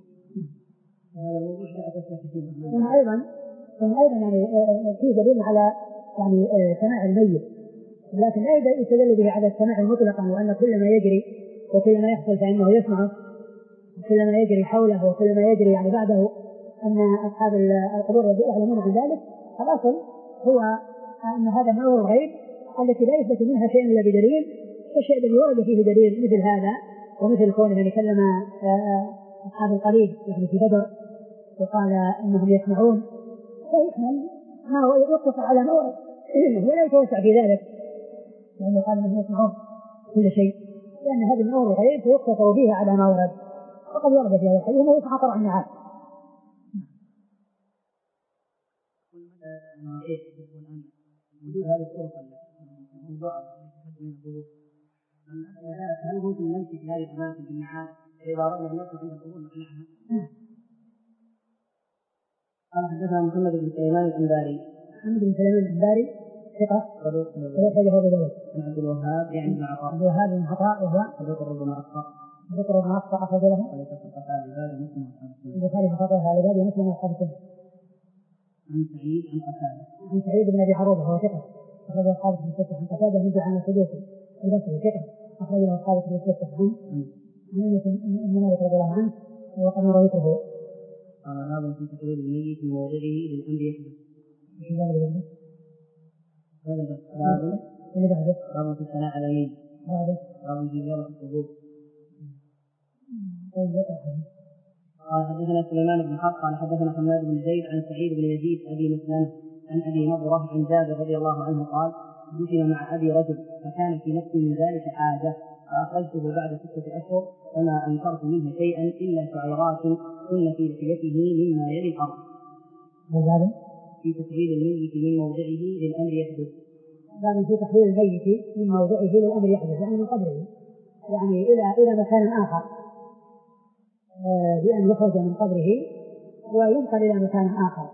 هذا الموضوع جاء كثير. ثم أيضا ثم أيضا يعني آه فيه دليل على يعني آه سماع الميت لكن لا يستدل به على السماع مطلقا وأن كل ما يجري وكل ما يحصل فإنه يسمعه وكل ما يجري حوله وكل ما يجري يعني بعده أن أصحاب القبور يعلمون بذلك. الأصل هو أن هذا من أمور الغيب التي لا يثبت منها شيء إلا بدليل فالشيء الذي ورد فيه دليل مثل هذا ومثل كون من يكلم أصحاب القليب يعني في بدر وقال إنهم يسمعون فيحمل ما هو يقتصر على ما ورد ولا يتوسع في ذلك لأنه قال إنهم يسمعون كل شيء لأن هذه من أمور الغيب فيقتصر فيها على ما ورد وقد ورد في هذا الحديث أنه يسمع قرع النعال. وجود هذه الطرق الموضوعة من القبور هل ممكن نمشي في هذه الأماكن بالنعال إذا أردنا أن ندخل عند القبور نقنعها؟ قال حدثنا محمد بن سليمان الأنباري محمد بن سليمان الأنباري ثقة صدوق أخرجه أبو داود عن عبد الوهاب يعني بن عطاء عبد الوهاب بن عطاء وهو صدوق ربما أخطأ صدوق ربما أخطأ أخرج له البخاري في فتح العباد ومسلم وأصحاب السنة. عن سعيد عن قتادة عن سعيد بن أبي عروبة وهو ثقة أخرج أصحاب في الستة عن قتادة بن عن السدوسي البصري ثقة أخرج له أصحاب في الستة عن عن أنس بن مالك رضي الله عنه وقد مر ذكره. قال باب في تحويل الميت من موضعه للأمر يحدث. هذا باب اللي بعده باب في الثناء على الميت بعده باب في زيارة القبور. طيب يقرأ حديث. قال حدثنا سليمان بن حرب قال حدثنا حماد بن زيد عن سعيد بن يزيد أبي مسلمة عن أبي نضرة عن جابر رضي الله عنه قال دفن مع أبي رجل فكان في نفسي من ذلك حاجة فأخرجته بعد ستة أشهر فما أنكرت منه شيئا إلا شعيرات كن في لحيته مما يلي الأرض. هذا في تحويل الميت من موضعه للأمر يحدث. هذا في تحويل الميت من موضعه للأمر يحدث يعني من قبره يعني إلى إلى مكان آخر بأن يخرج من قبره وينقل إلى مكان آخر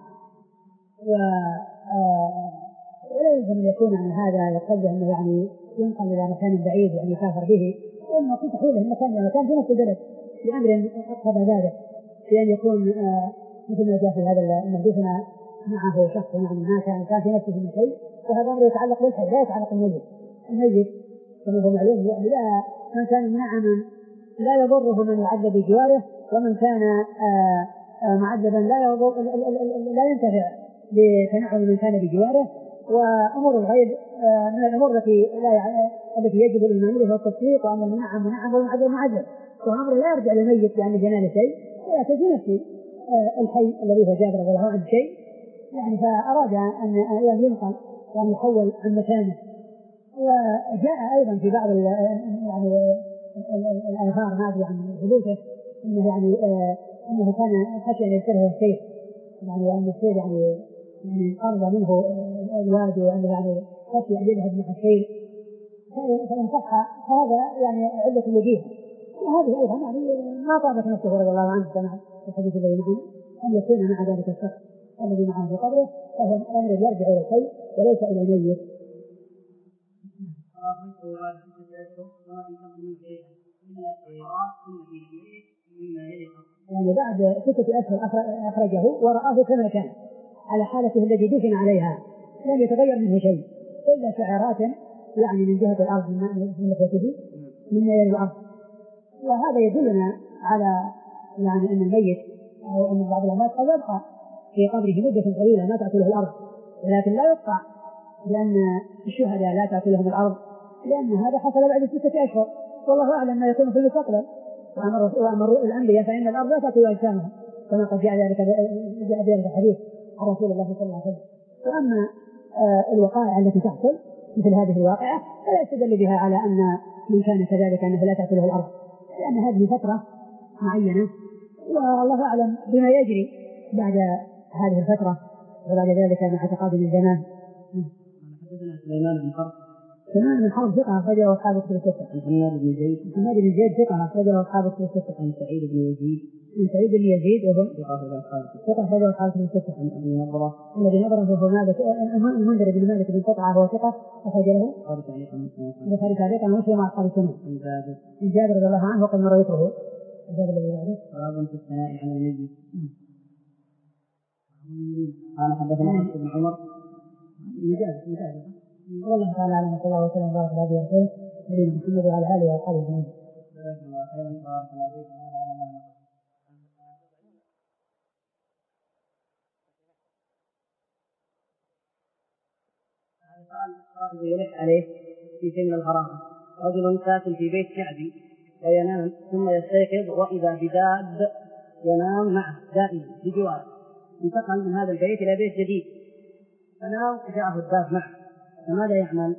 ولا يلزم أن يكون يعني هذا يقصد أنه يعني ينقل إلى مكان بعيد يعني يسافر به وإنما في تحويله من مكان إلى مكان في نفس البلد بأمر أقرب ذلك بأن يكون مثل ما جاء في هذا المحدوث معه شخص يعني ما كان كان في نفسه من شيء وهذا أمر يتعلق بالحي لا يتعلق بالميت. الميت كما هو معلوم يعني لا من كان منعما لا يضره من يعذب بجواره ومن كان آآ آآ معذبا لا يضر لا ينتفع بتنعم من كان بجواره. وأمور الغيب من الأمور التي لا التي يجب الإيمان بها التصديق وأن المنعم منعم والمعذب معذب وأمر لا يرجع للميت يعني جنان شيء ولكن في نفس الحي الذي هو جابر رضي الله عنه شيء يعني فأراد أن ينقل وأن يحول عن مكانه. وجاء أيضا في بعض يعني الآثار هذه عن ثبوته أنه يعني آه أنه كان خشي أن يسره السير يعني وأن السير يعني يعني قرب منه الوادي وأنه يعني خشي أن يذهب مع السير فإن صح هذا يعني عدة وجيه. وهذه أيضا يعني ما طابت نفسه رضي الله عنه كما في الحديث الذي معنا أن يكون مع ذلك الشخص الذي معه في قبره فهو أمر يرجع إلى الحي وليس إلى الميت. يعني بعد ستة أشهر أخرجه ورآه كما كان على حالته التي دفن عليها لم يتغير منه شيء إلا شعرات يعني من جهة الأرض من نفسه من يلي الأرض. وهذا يدلنا على يعني أن الميت أو أن بعض الأموات قد يبقى في قبره مدة طويلة ما تأكله الأرض ولكن لا يقطع لأن الشهداء لا تأكلهم الأرض لأن هذا حصل بعد ستة أشهر والله أعلم ما يكون في المستقبل. وأمر الأنبياء فإن الأرض لا تأكل أجسامهم كما قد جاء ذلك جاء ذلك الحديث عن رسول الله صلى الله عليه وسلم. وأما آه الوقائع التي تحصل مثل هذه الواقعة فلا يستدل بها على أن من كان كذلك أنه لا تأكله الأرض لأن هذه فترة معينة والله أعلم بما يجري بعد هذه الفترة وبعد ذلك مع تقادم الزمان. حدثنا سليمان بن حرب سليمان بن حرب ثقة أخرجه أصحاب الكتب الستة. عن حماد بن زيد حماد بن زيد ثقة أخرجه أصحاب الكتب الستة. عن سعيد بن يزيد عن سعيد بن يزيد وهو ثقة أخرجه أصحاب ثقة أخرجه أصحاب الكتب الستة. عن أبي نضرة الذي نظره هو مالك المنذر بن مالك بن قطعة هو ثقة أخرج له البخاري تعليقا ومسلم مع أصحاب السنة. عن جابر عن جابر رضي الله عنه وقد مر ذكره. جابر الذي بعده باب في الثناء على الميت. قال حدثنا حفص بن عمر مجاز مجاز والله تعالى أعلم صلى الله وسلم وبارك على عبده ورسوله نبينا محمد وعلى آله وأصحابه أجمعين. قال يلح عليه في شيء من الغرامة رجل ساكن في بيت شعبي وينام ثم يستيقظ وإذا بداب ينام معه دائما بجواره انتقل من هذا البيت إلى بيت جديد فنام وجاءه الداب معه فماذا يعمل؟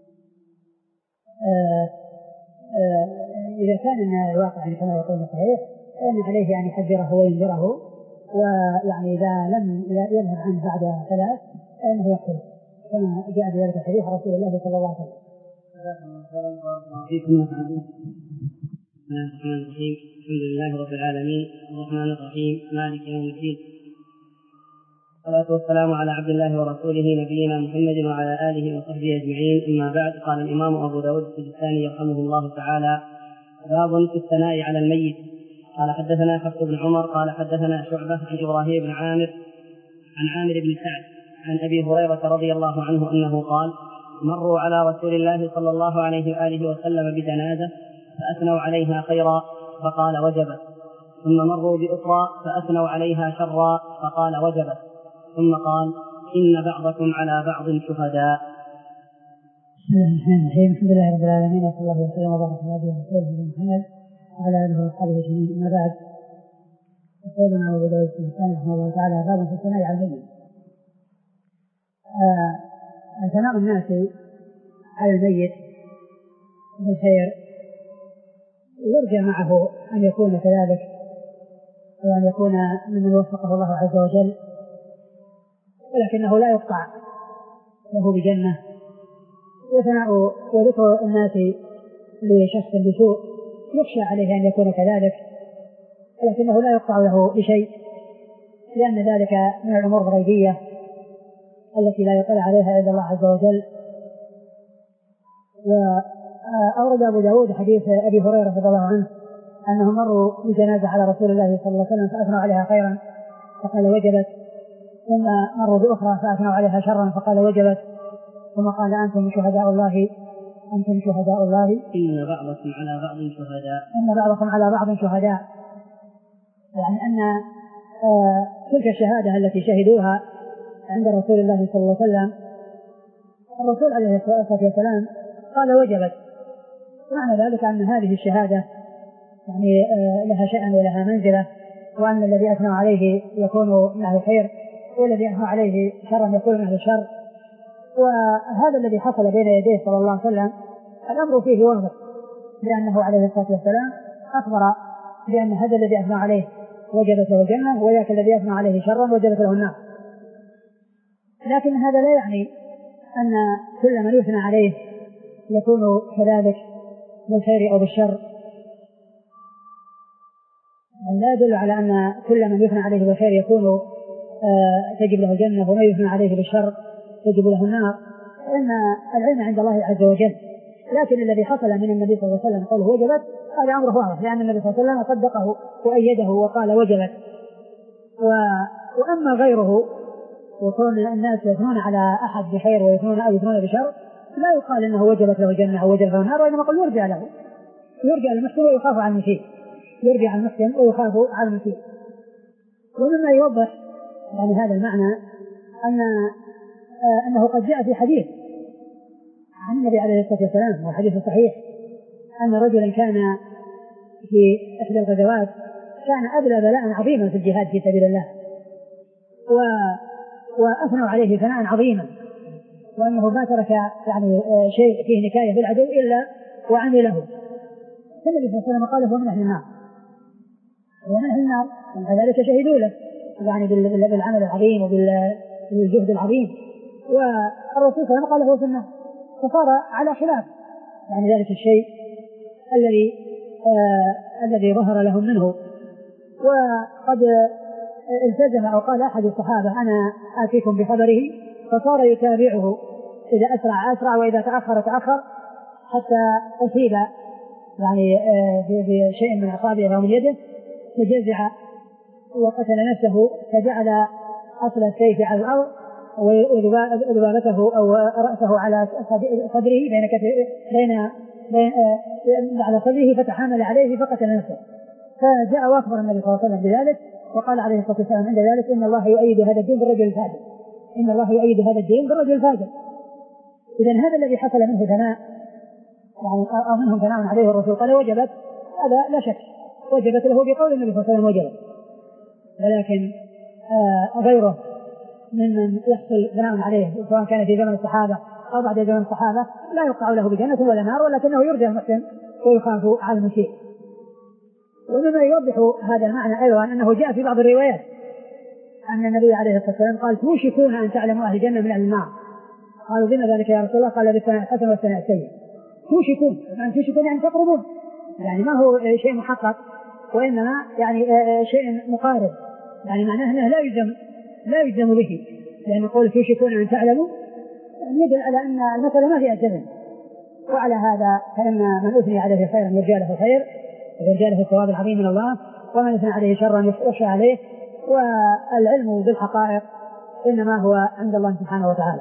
آه آه إذا كان الواقع كما يقول صحيح فإن عليه يعني يحذره وينذره ويعني إذا لم يذهب عنه بعد ثلاث فإنه يقتله كما جاء في ذلك الحديث رسول الله صلى الله عليه وسلم. الرحمن الرحيم الحمد لله رب العالمين الرحمن الرحيم مالك يوم الدين والصلاة والسلام على عبد الله ورسوله نبينا محمد وعلى آله وصحبه أجمعين. أما بعد قال الإمام أبو داود السجستاني يرحمه الله تعالى باب في الثناء على الميت. قال حدثنا حفص بن عمر قال حدثنا شعبة عن إبراهيم بن عامر عن عامر بن سعد عن أبي هريرة رضي الله عنه أنه قال مروا على رسول الله صلى الله عليه وآله وسلم بجنازة فأثنوا عليها خيرا فقال وجبت ثم مروا بأخرى فأثنوا عليها شرا فقال وجبت ثم قال إن بعضكم على بعض شهداء. الحمد لله رب العالمين وصلى الله وسلم وبارك على نبينا محمد وعلى آله وصحبه أجمعين. أما بعد يقول ما أبو داود السجستاني رحمه الله تعالى باب في الثناء على الميت. ثناء الناس على الميت بالخير يرجى معه أن يكون كذلك، وأن يكون ممن وفقه الله عز وجل، ولكنه لا يقطع له بجنة. وثناء وذكر الناس لشخص بسوء يخشى عليه أن يكون كذلك، ولكنه لا يقطع له بشيء، لأن ذلك من الأمور الغيبية التي لا يطلع عليها إلا الله عز وجل. وأورد أبو داود حديث أبي هريرة رضي الله عنه أنهم مروا بجنازة على رسول الله صلى الله عليه وسلم فأثنوا عليها خيرا فقال وجبت، ثم مروا بأخرى فأثنوا عليها شرا فقال وجبت، ثم قال أنتم شهداء الله أنتم شهداء الله إن بعضكم على بعض شهداء إن بعضكم على بعض شهداء. يعني أن آه تلك الشهادة التي شهدوها عند رسول الله صلى الله عليه وسلم الرسول عليه الصلاة والسلام قال وجبت، معنى ذلك أن هذه الشهادة يعني آه لها شأن ولها منزلة، وأن الذي أثنى عليه يكون من أهل الخير والذي أثنى عليه شرا يكون من أهل الشر. وهذا الذي حصل بين يديه صلى الله عليه وسلم الأمر فيه واضح، لأنه عليه الصلاة والسلام أخبر بأن هذا الذي أثنى عليه وجبت له الجنة، وذاك الذي أثنى عليه شرا وجبت له النار. لكن هذا لا يعني أن كل من يثنى عليه يكون كذلك بالخير أو بالشر، لا يدل على أن كل من يثنى عليه بالخير يكون آه تجب له الجنة، ومن يثنى عليه بالشر تجب له النار، لأن العلم عند الله عز وجل. لكن الذي حصل من النبي صلى الله عليه وسلم قوله وجبت هذا أمره واضح، لأن النبي صلى الله عليه وسلم صدقه وأيده وقال وجبت. و... وأما غيره وكون الناس يثنون على أحد بخير ويثنون أو يثنون بشر لا يقال إنه وجبت له الجنة أو وجبت له النار، وإنما قال يرجع له، يرجع المحسن ويخاف على المسيء، يرجع المحسن ويخاف على المسيء. ومما يوضح يعني هذا المعنى أن آه أنه قد جاء في حديث عن النبي عليه الصلاة والسلام، وهو حديث صحيح، أن رجلا كان في إحدى الغزوات كان أبلى بلاء عظيما في الجهاد في سبيل الله، و... وأثنوا عليه ثناء عظيما، وأنه ما ترك يعني شيء فيه نكاية بالعدو إلا وعمله. فالنبي صلى الله عليه وسلم قال هو من أهل النار، هو من أهل النار، وكذلك شهدوا له يعني بالعمل العظيم وبالجهد العظيم، والرسول صلى الله عليه وسلم قال هو في النار. فصار على خلاف يعني ذلك الشيء الذي آه الذي ظهر لهم منه. وقد التزم أو قال أحد الصحابة أنا آتيكم بخبره، فصار يتابعه إذا أسرع أسرع وإذا تأخر تأخر، حتى أصيب يعني في شيء من أصابعه أو من يده فجزع وقتل نفسه، فجعل أصل السيف على الأرض وذبابته أو رأسه على صدره بين بين بين على صدره فتحامل عليه فقتل نفسه. فجاء وأخبر النبي صلى الله عليه وسلم بذلك، وقال عليه الصلاة والسلام عند ذلك إن الله يؤيد هذا الدين بالرجل الفاجر، إن الله يؤيد هذا الدين بالرجل الفاجر. إذن هذا الذي حصل منه ثناء يعني أو منهم ثناء عليه الرسول قال وجبت، هذا لا شك وجبت له بقول النبي صلى الله عليه وسلم وجبت. ولكن آه غيره ممن يحصل ثناء عليه سواء كان في زمن الصحابة أو بعد زمن الصحابة لا يقع له بجنة ولا نار، ولكنه يرجى المحسن ويخاف على المسيء. ومما يوضح هذا المعنى أيضا أنه جاء في بعض الروايات أن النبي عليه الصلاة والسلام قال توشكون أن تعلموا أهل الجنة من أهل النار. قالوا بما ذلك يا رسول الله؟ قال بالثناء الحسن والثناء السيء. توشكون يعني توشكون يعني تقربون، يعني ما هو شيء محقق وإنما يعني شيء مقارب، يعني معناه أنه لا يجزم لا يجزم به، لأن قول توشكون أن تعلموا يدل على أن المسألة ما فيها جزم. وعلى هذا فإن من أثني عليه خيرا يرجى له خير ويرجى له الثواب العظيم من الله، ومن أثنى عليه شرا يخشى عليه. والعلم بالحقائق إنما هو عند الله سبحانه وتعالى.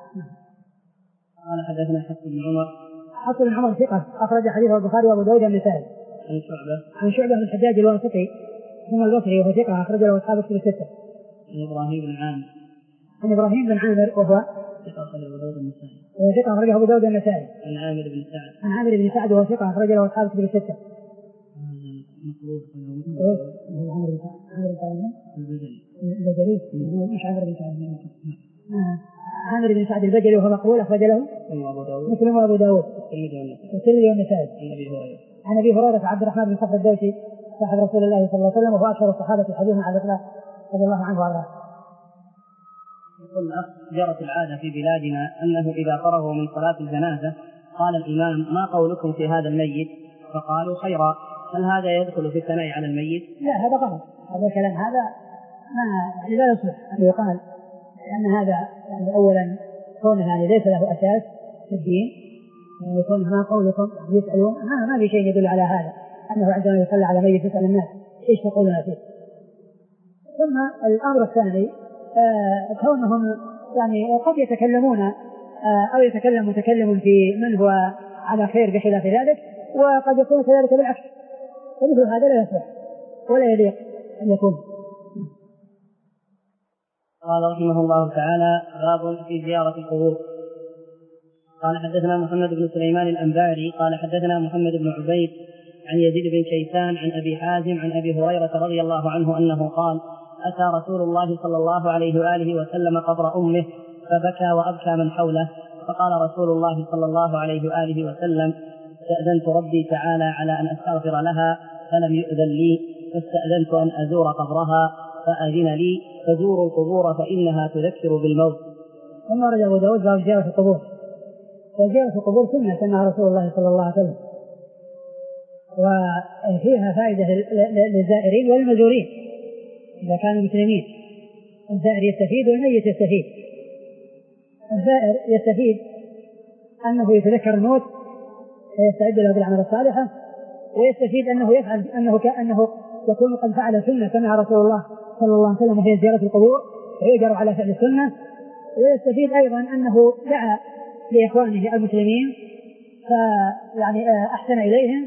قال حدثنا حفص بن عمر. حفص بن عمر ثقة أخرج حديثه البخاري وأبو داود والنسائي. عن شعبة عن شعبة بن الحجاج الواسطي ثم البصري وهو ثقة أخرج له أصحاب الكتب الستة. عن إبراهيم بن عامر. عن إبراهيم بن عامر وهو ثقة أخرج أبو داود والنسائي. وهو ثقة أخرجه أبو داود والنسائي. عن عامر بن سعد. عن عامر بن سعد وهو ثقة أخرج له أصحاب الكتب الستة. البجلي مش عامر بن سعد عامر بن سعد البجلي وهو مقبول أخرج له مسلم وأبو داود والترمذي والنسائي عن أبي هريرة عبد الرحمن بن صخر الدوسي صاحب رسول الله صلى الله عليه وسلم وهو أشهر الصحابة حديثا على الإطلاق رضي الله عنه وارضاه. يقول الأخ جرت العادة في بلادنا أنه إذا فرغوا من صلاة الجنازة قال الإمام ما قولكم في هذا الميت؟ فقالوا خيرا. هل هذا يدخل في الثناء على الميت؟ لا هذا غلط. هذا الكلام هذا ما لا يصلح أن يقال لأن هذا يعني أولا كونه يعني ليس له أساس في الدين يعني يكون ما قولكم يسألون ما ما في شيء يدل على هذا أنه عندما يصلى على ميت يسأل الناس إيش تقولون فيه. ثم الأمر الثاني آه كونهم يعني قد يتكلمون آه أو يتكلم متكلم في من هو على خير بخلاف ذلك وقد يكون كذلك بالعكس فمثل هذا لا يصلح ولا يليق أن يكون. قال رحمه الله تعالى باب في زيارة القبور. قال حدثنا محمد بن سليمان الأنباري قال حدثنا محمد بن عبيد عن يزيد بن كيسان عن أبي حازم عن أبي هريرة رضي الله عنه أنه قال أتى رسول الله صلى الله عليه وآله وسلم قبر أمه فبكى وأبكى من حوله فقال رسول الله صلى الله عليه وآله وسلم استأذنت ربي تعالى على أن أستغفر لها فلم يؤذن لي فاستأذنت أن أزور قبرها فأذن لي فزوروا القبور فإنها تذكر بالموت. ثم رجع أبو داود باب زيارة القبور. وزيارة القبور سنة سنها رسول الله صلى الله عليه وسلم وفيها فائدة للزائرين والمزورين إذا كانوا مسلمين. الزائر يستفيد والميت يستفيد. الزائر يستفيد أنه يتذكر الموت ويستعد له بالأعمال الصالحة ويستفيد أنه يفعل أنه كأنه يكون قد فعل سنة سنها رسول الله صلى الله عليه وسلم وهي زيارة القبور ويجر على فعل السنة. ويستفيد أيضا أنه دعا لإخوانه المسلمين فيعني أحسن إليهم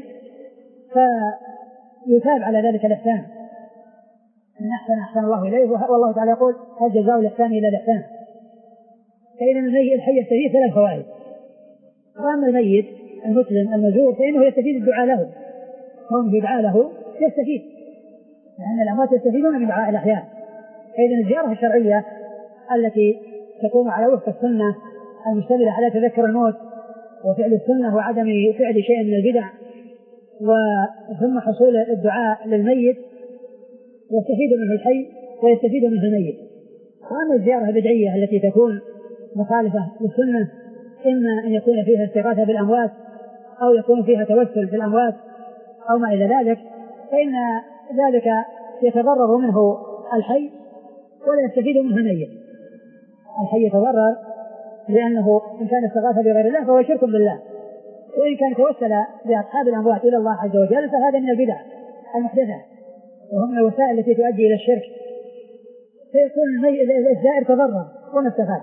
فيثاب على ذلك الإحسان من أحسن أحسن الله إليه والله تعالى يقول هل جزاء الإحسان إلى الإحسان. فإذا الميت الحي يستفيد ثلاث فوائد. وأما الميت المسلم المزور فإنه يستفيد الدعاء له كونه يدعى له يستفيد لأن الأموات يستفيدون من دعاء الأحياء. فإذا الزيارة الشرعية التي تقوم على وفق السنة المشتملة على تذكر الموت وفعل السنة وعدم فعل شيء من البدع وثم حصول الدعاء للميت يستفيد منه الحي ويستفيد منه الميت. وأما الزيارة البدعية التي تكون مخالفة للسنة إما أن يكون فيها استغاثة بالأموات أو يكون فيها توسل بالأموات أو ما إلى ذلك فإن ذلك يتضرر منه الحي ولا يستفيد منه الميت. الحي يتضرر لأنه إن كان استغاث بغير الله فهو شرك بالله وإن كان توسل بأصحاب الأموات إلى الله عز وجل فهذا من البدع المحدثة وهم الوسائل التي تؤدي إلى الشرك فيكون الزائر تضرر وما استفاد.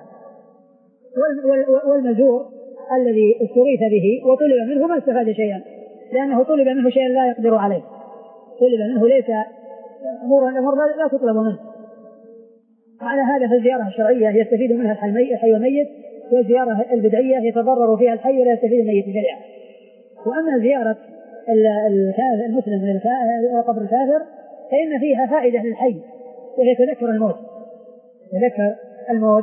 والمزور الذي استغيث به وطلب منه ما استفاد شيئا لأنه طلب منه شيئا لا يقدر عليه طلب منه ليس أمور الأمور لا تطلب منه. على هذا فالزيارة الشرعية يستفيد منها الحي والميت والزيارة البدعية يتضرر فيها الحي ولا يستفيد الميت شيئا. وأما زيارة المسلم لقبر الكافر فإن فيها فائدة للحي وهي تذكر الموت تذكر الموت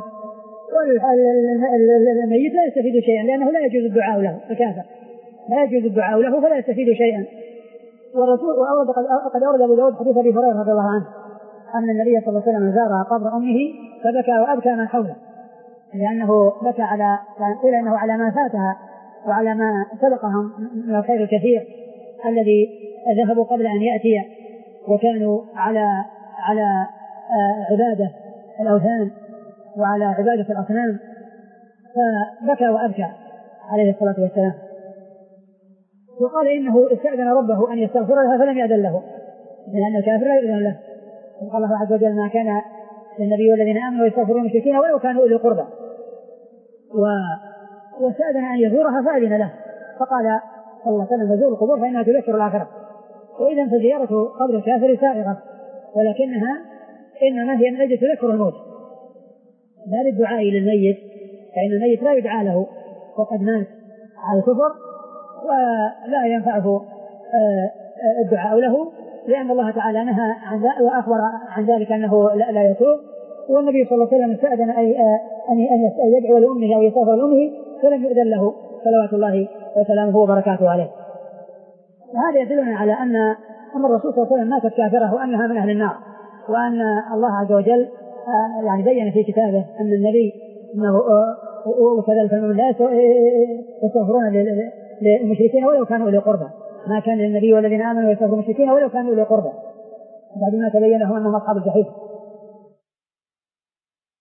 والميت لا يستفيد شيئا لأنه لا يجوز الدعاء له الكافر لا يجوز الدعاء له فلا يستفيد شيئا. والرسول وقد أورد أبو داود حديث أبي هريرة رضي الله عنه أن النبي صلى الله عليه وسلم زار قبر أمه فبكى وأبكى من حوله لأنه بكى على قيل أنه على ما فاتها وعلى ما سبقهم من الخير الكثير الذي ذهبوا قبل أن يأتي وكانوا على على عبادة الأوثان وعلى عبادة الأصنام فبكى وأبكى عليه الصلاة والسلام. وقال إنه استأذن ربه أن يستغفر لها فلم يأذن له لأن الكافر لا يأذن له. قال الله عز وجل ما كان للنبي والذين آمنوا يستغفرون المشركين ولو كانوا أولي القربى واستأذن أن يزورها فأذن له فقال صلى الله عليه وسلم فزوروا القبور فإنها تذكر الآخرة. وإذا فزيارة قبر الكافر سائغة ولكنها إنما هي من أجل تذكر الموت لا للدعاء للميت فإن الميت لا يدعى له وقد مات على الكفر ولا ينفعه الدعاء له لأن الله تعالى نهى عن ذلك وأخبر عن ذلك أنه لا يتوب، والنبي صلى الله عليه وسلم استأذن أن يدعو لأمه أو يستغفر لأمه فلم يؤذن له صلوات الله وسلامه وبركاته عليه. وهذا يدلنا على أن أن الرسول صلى الله عليه وسلم ماتت كافرة وأنها من أهل النار، وأن الله عز وجل يعني بين في كتابه أن النبي أنه وكذلك المؤمنون لا يستغفرون للمشركين ولو كانوا أولي قربى، ما كان للنبي والذين آمنوا يستغفرون للمشركين ولو كانوا أولي قربى بعد ما تبين لهم أنهم أصحاب الجحيم.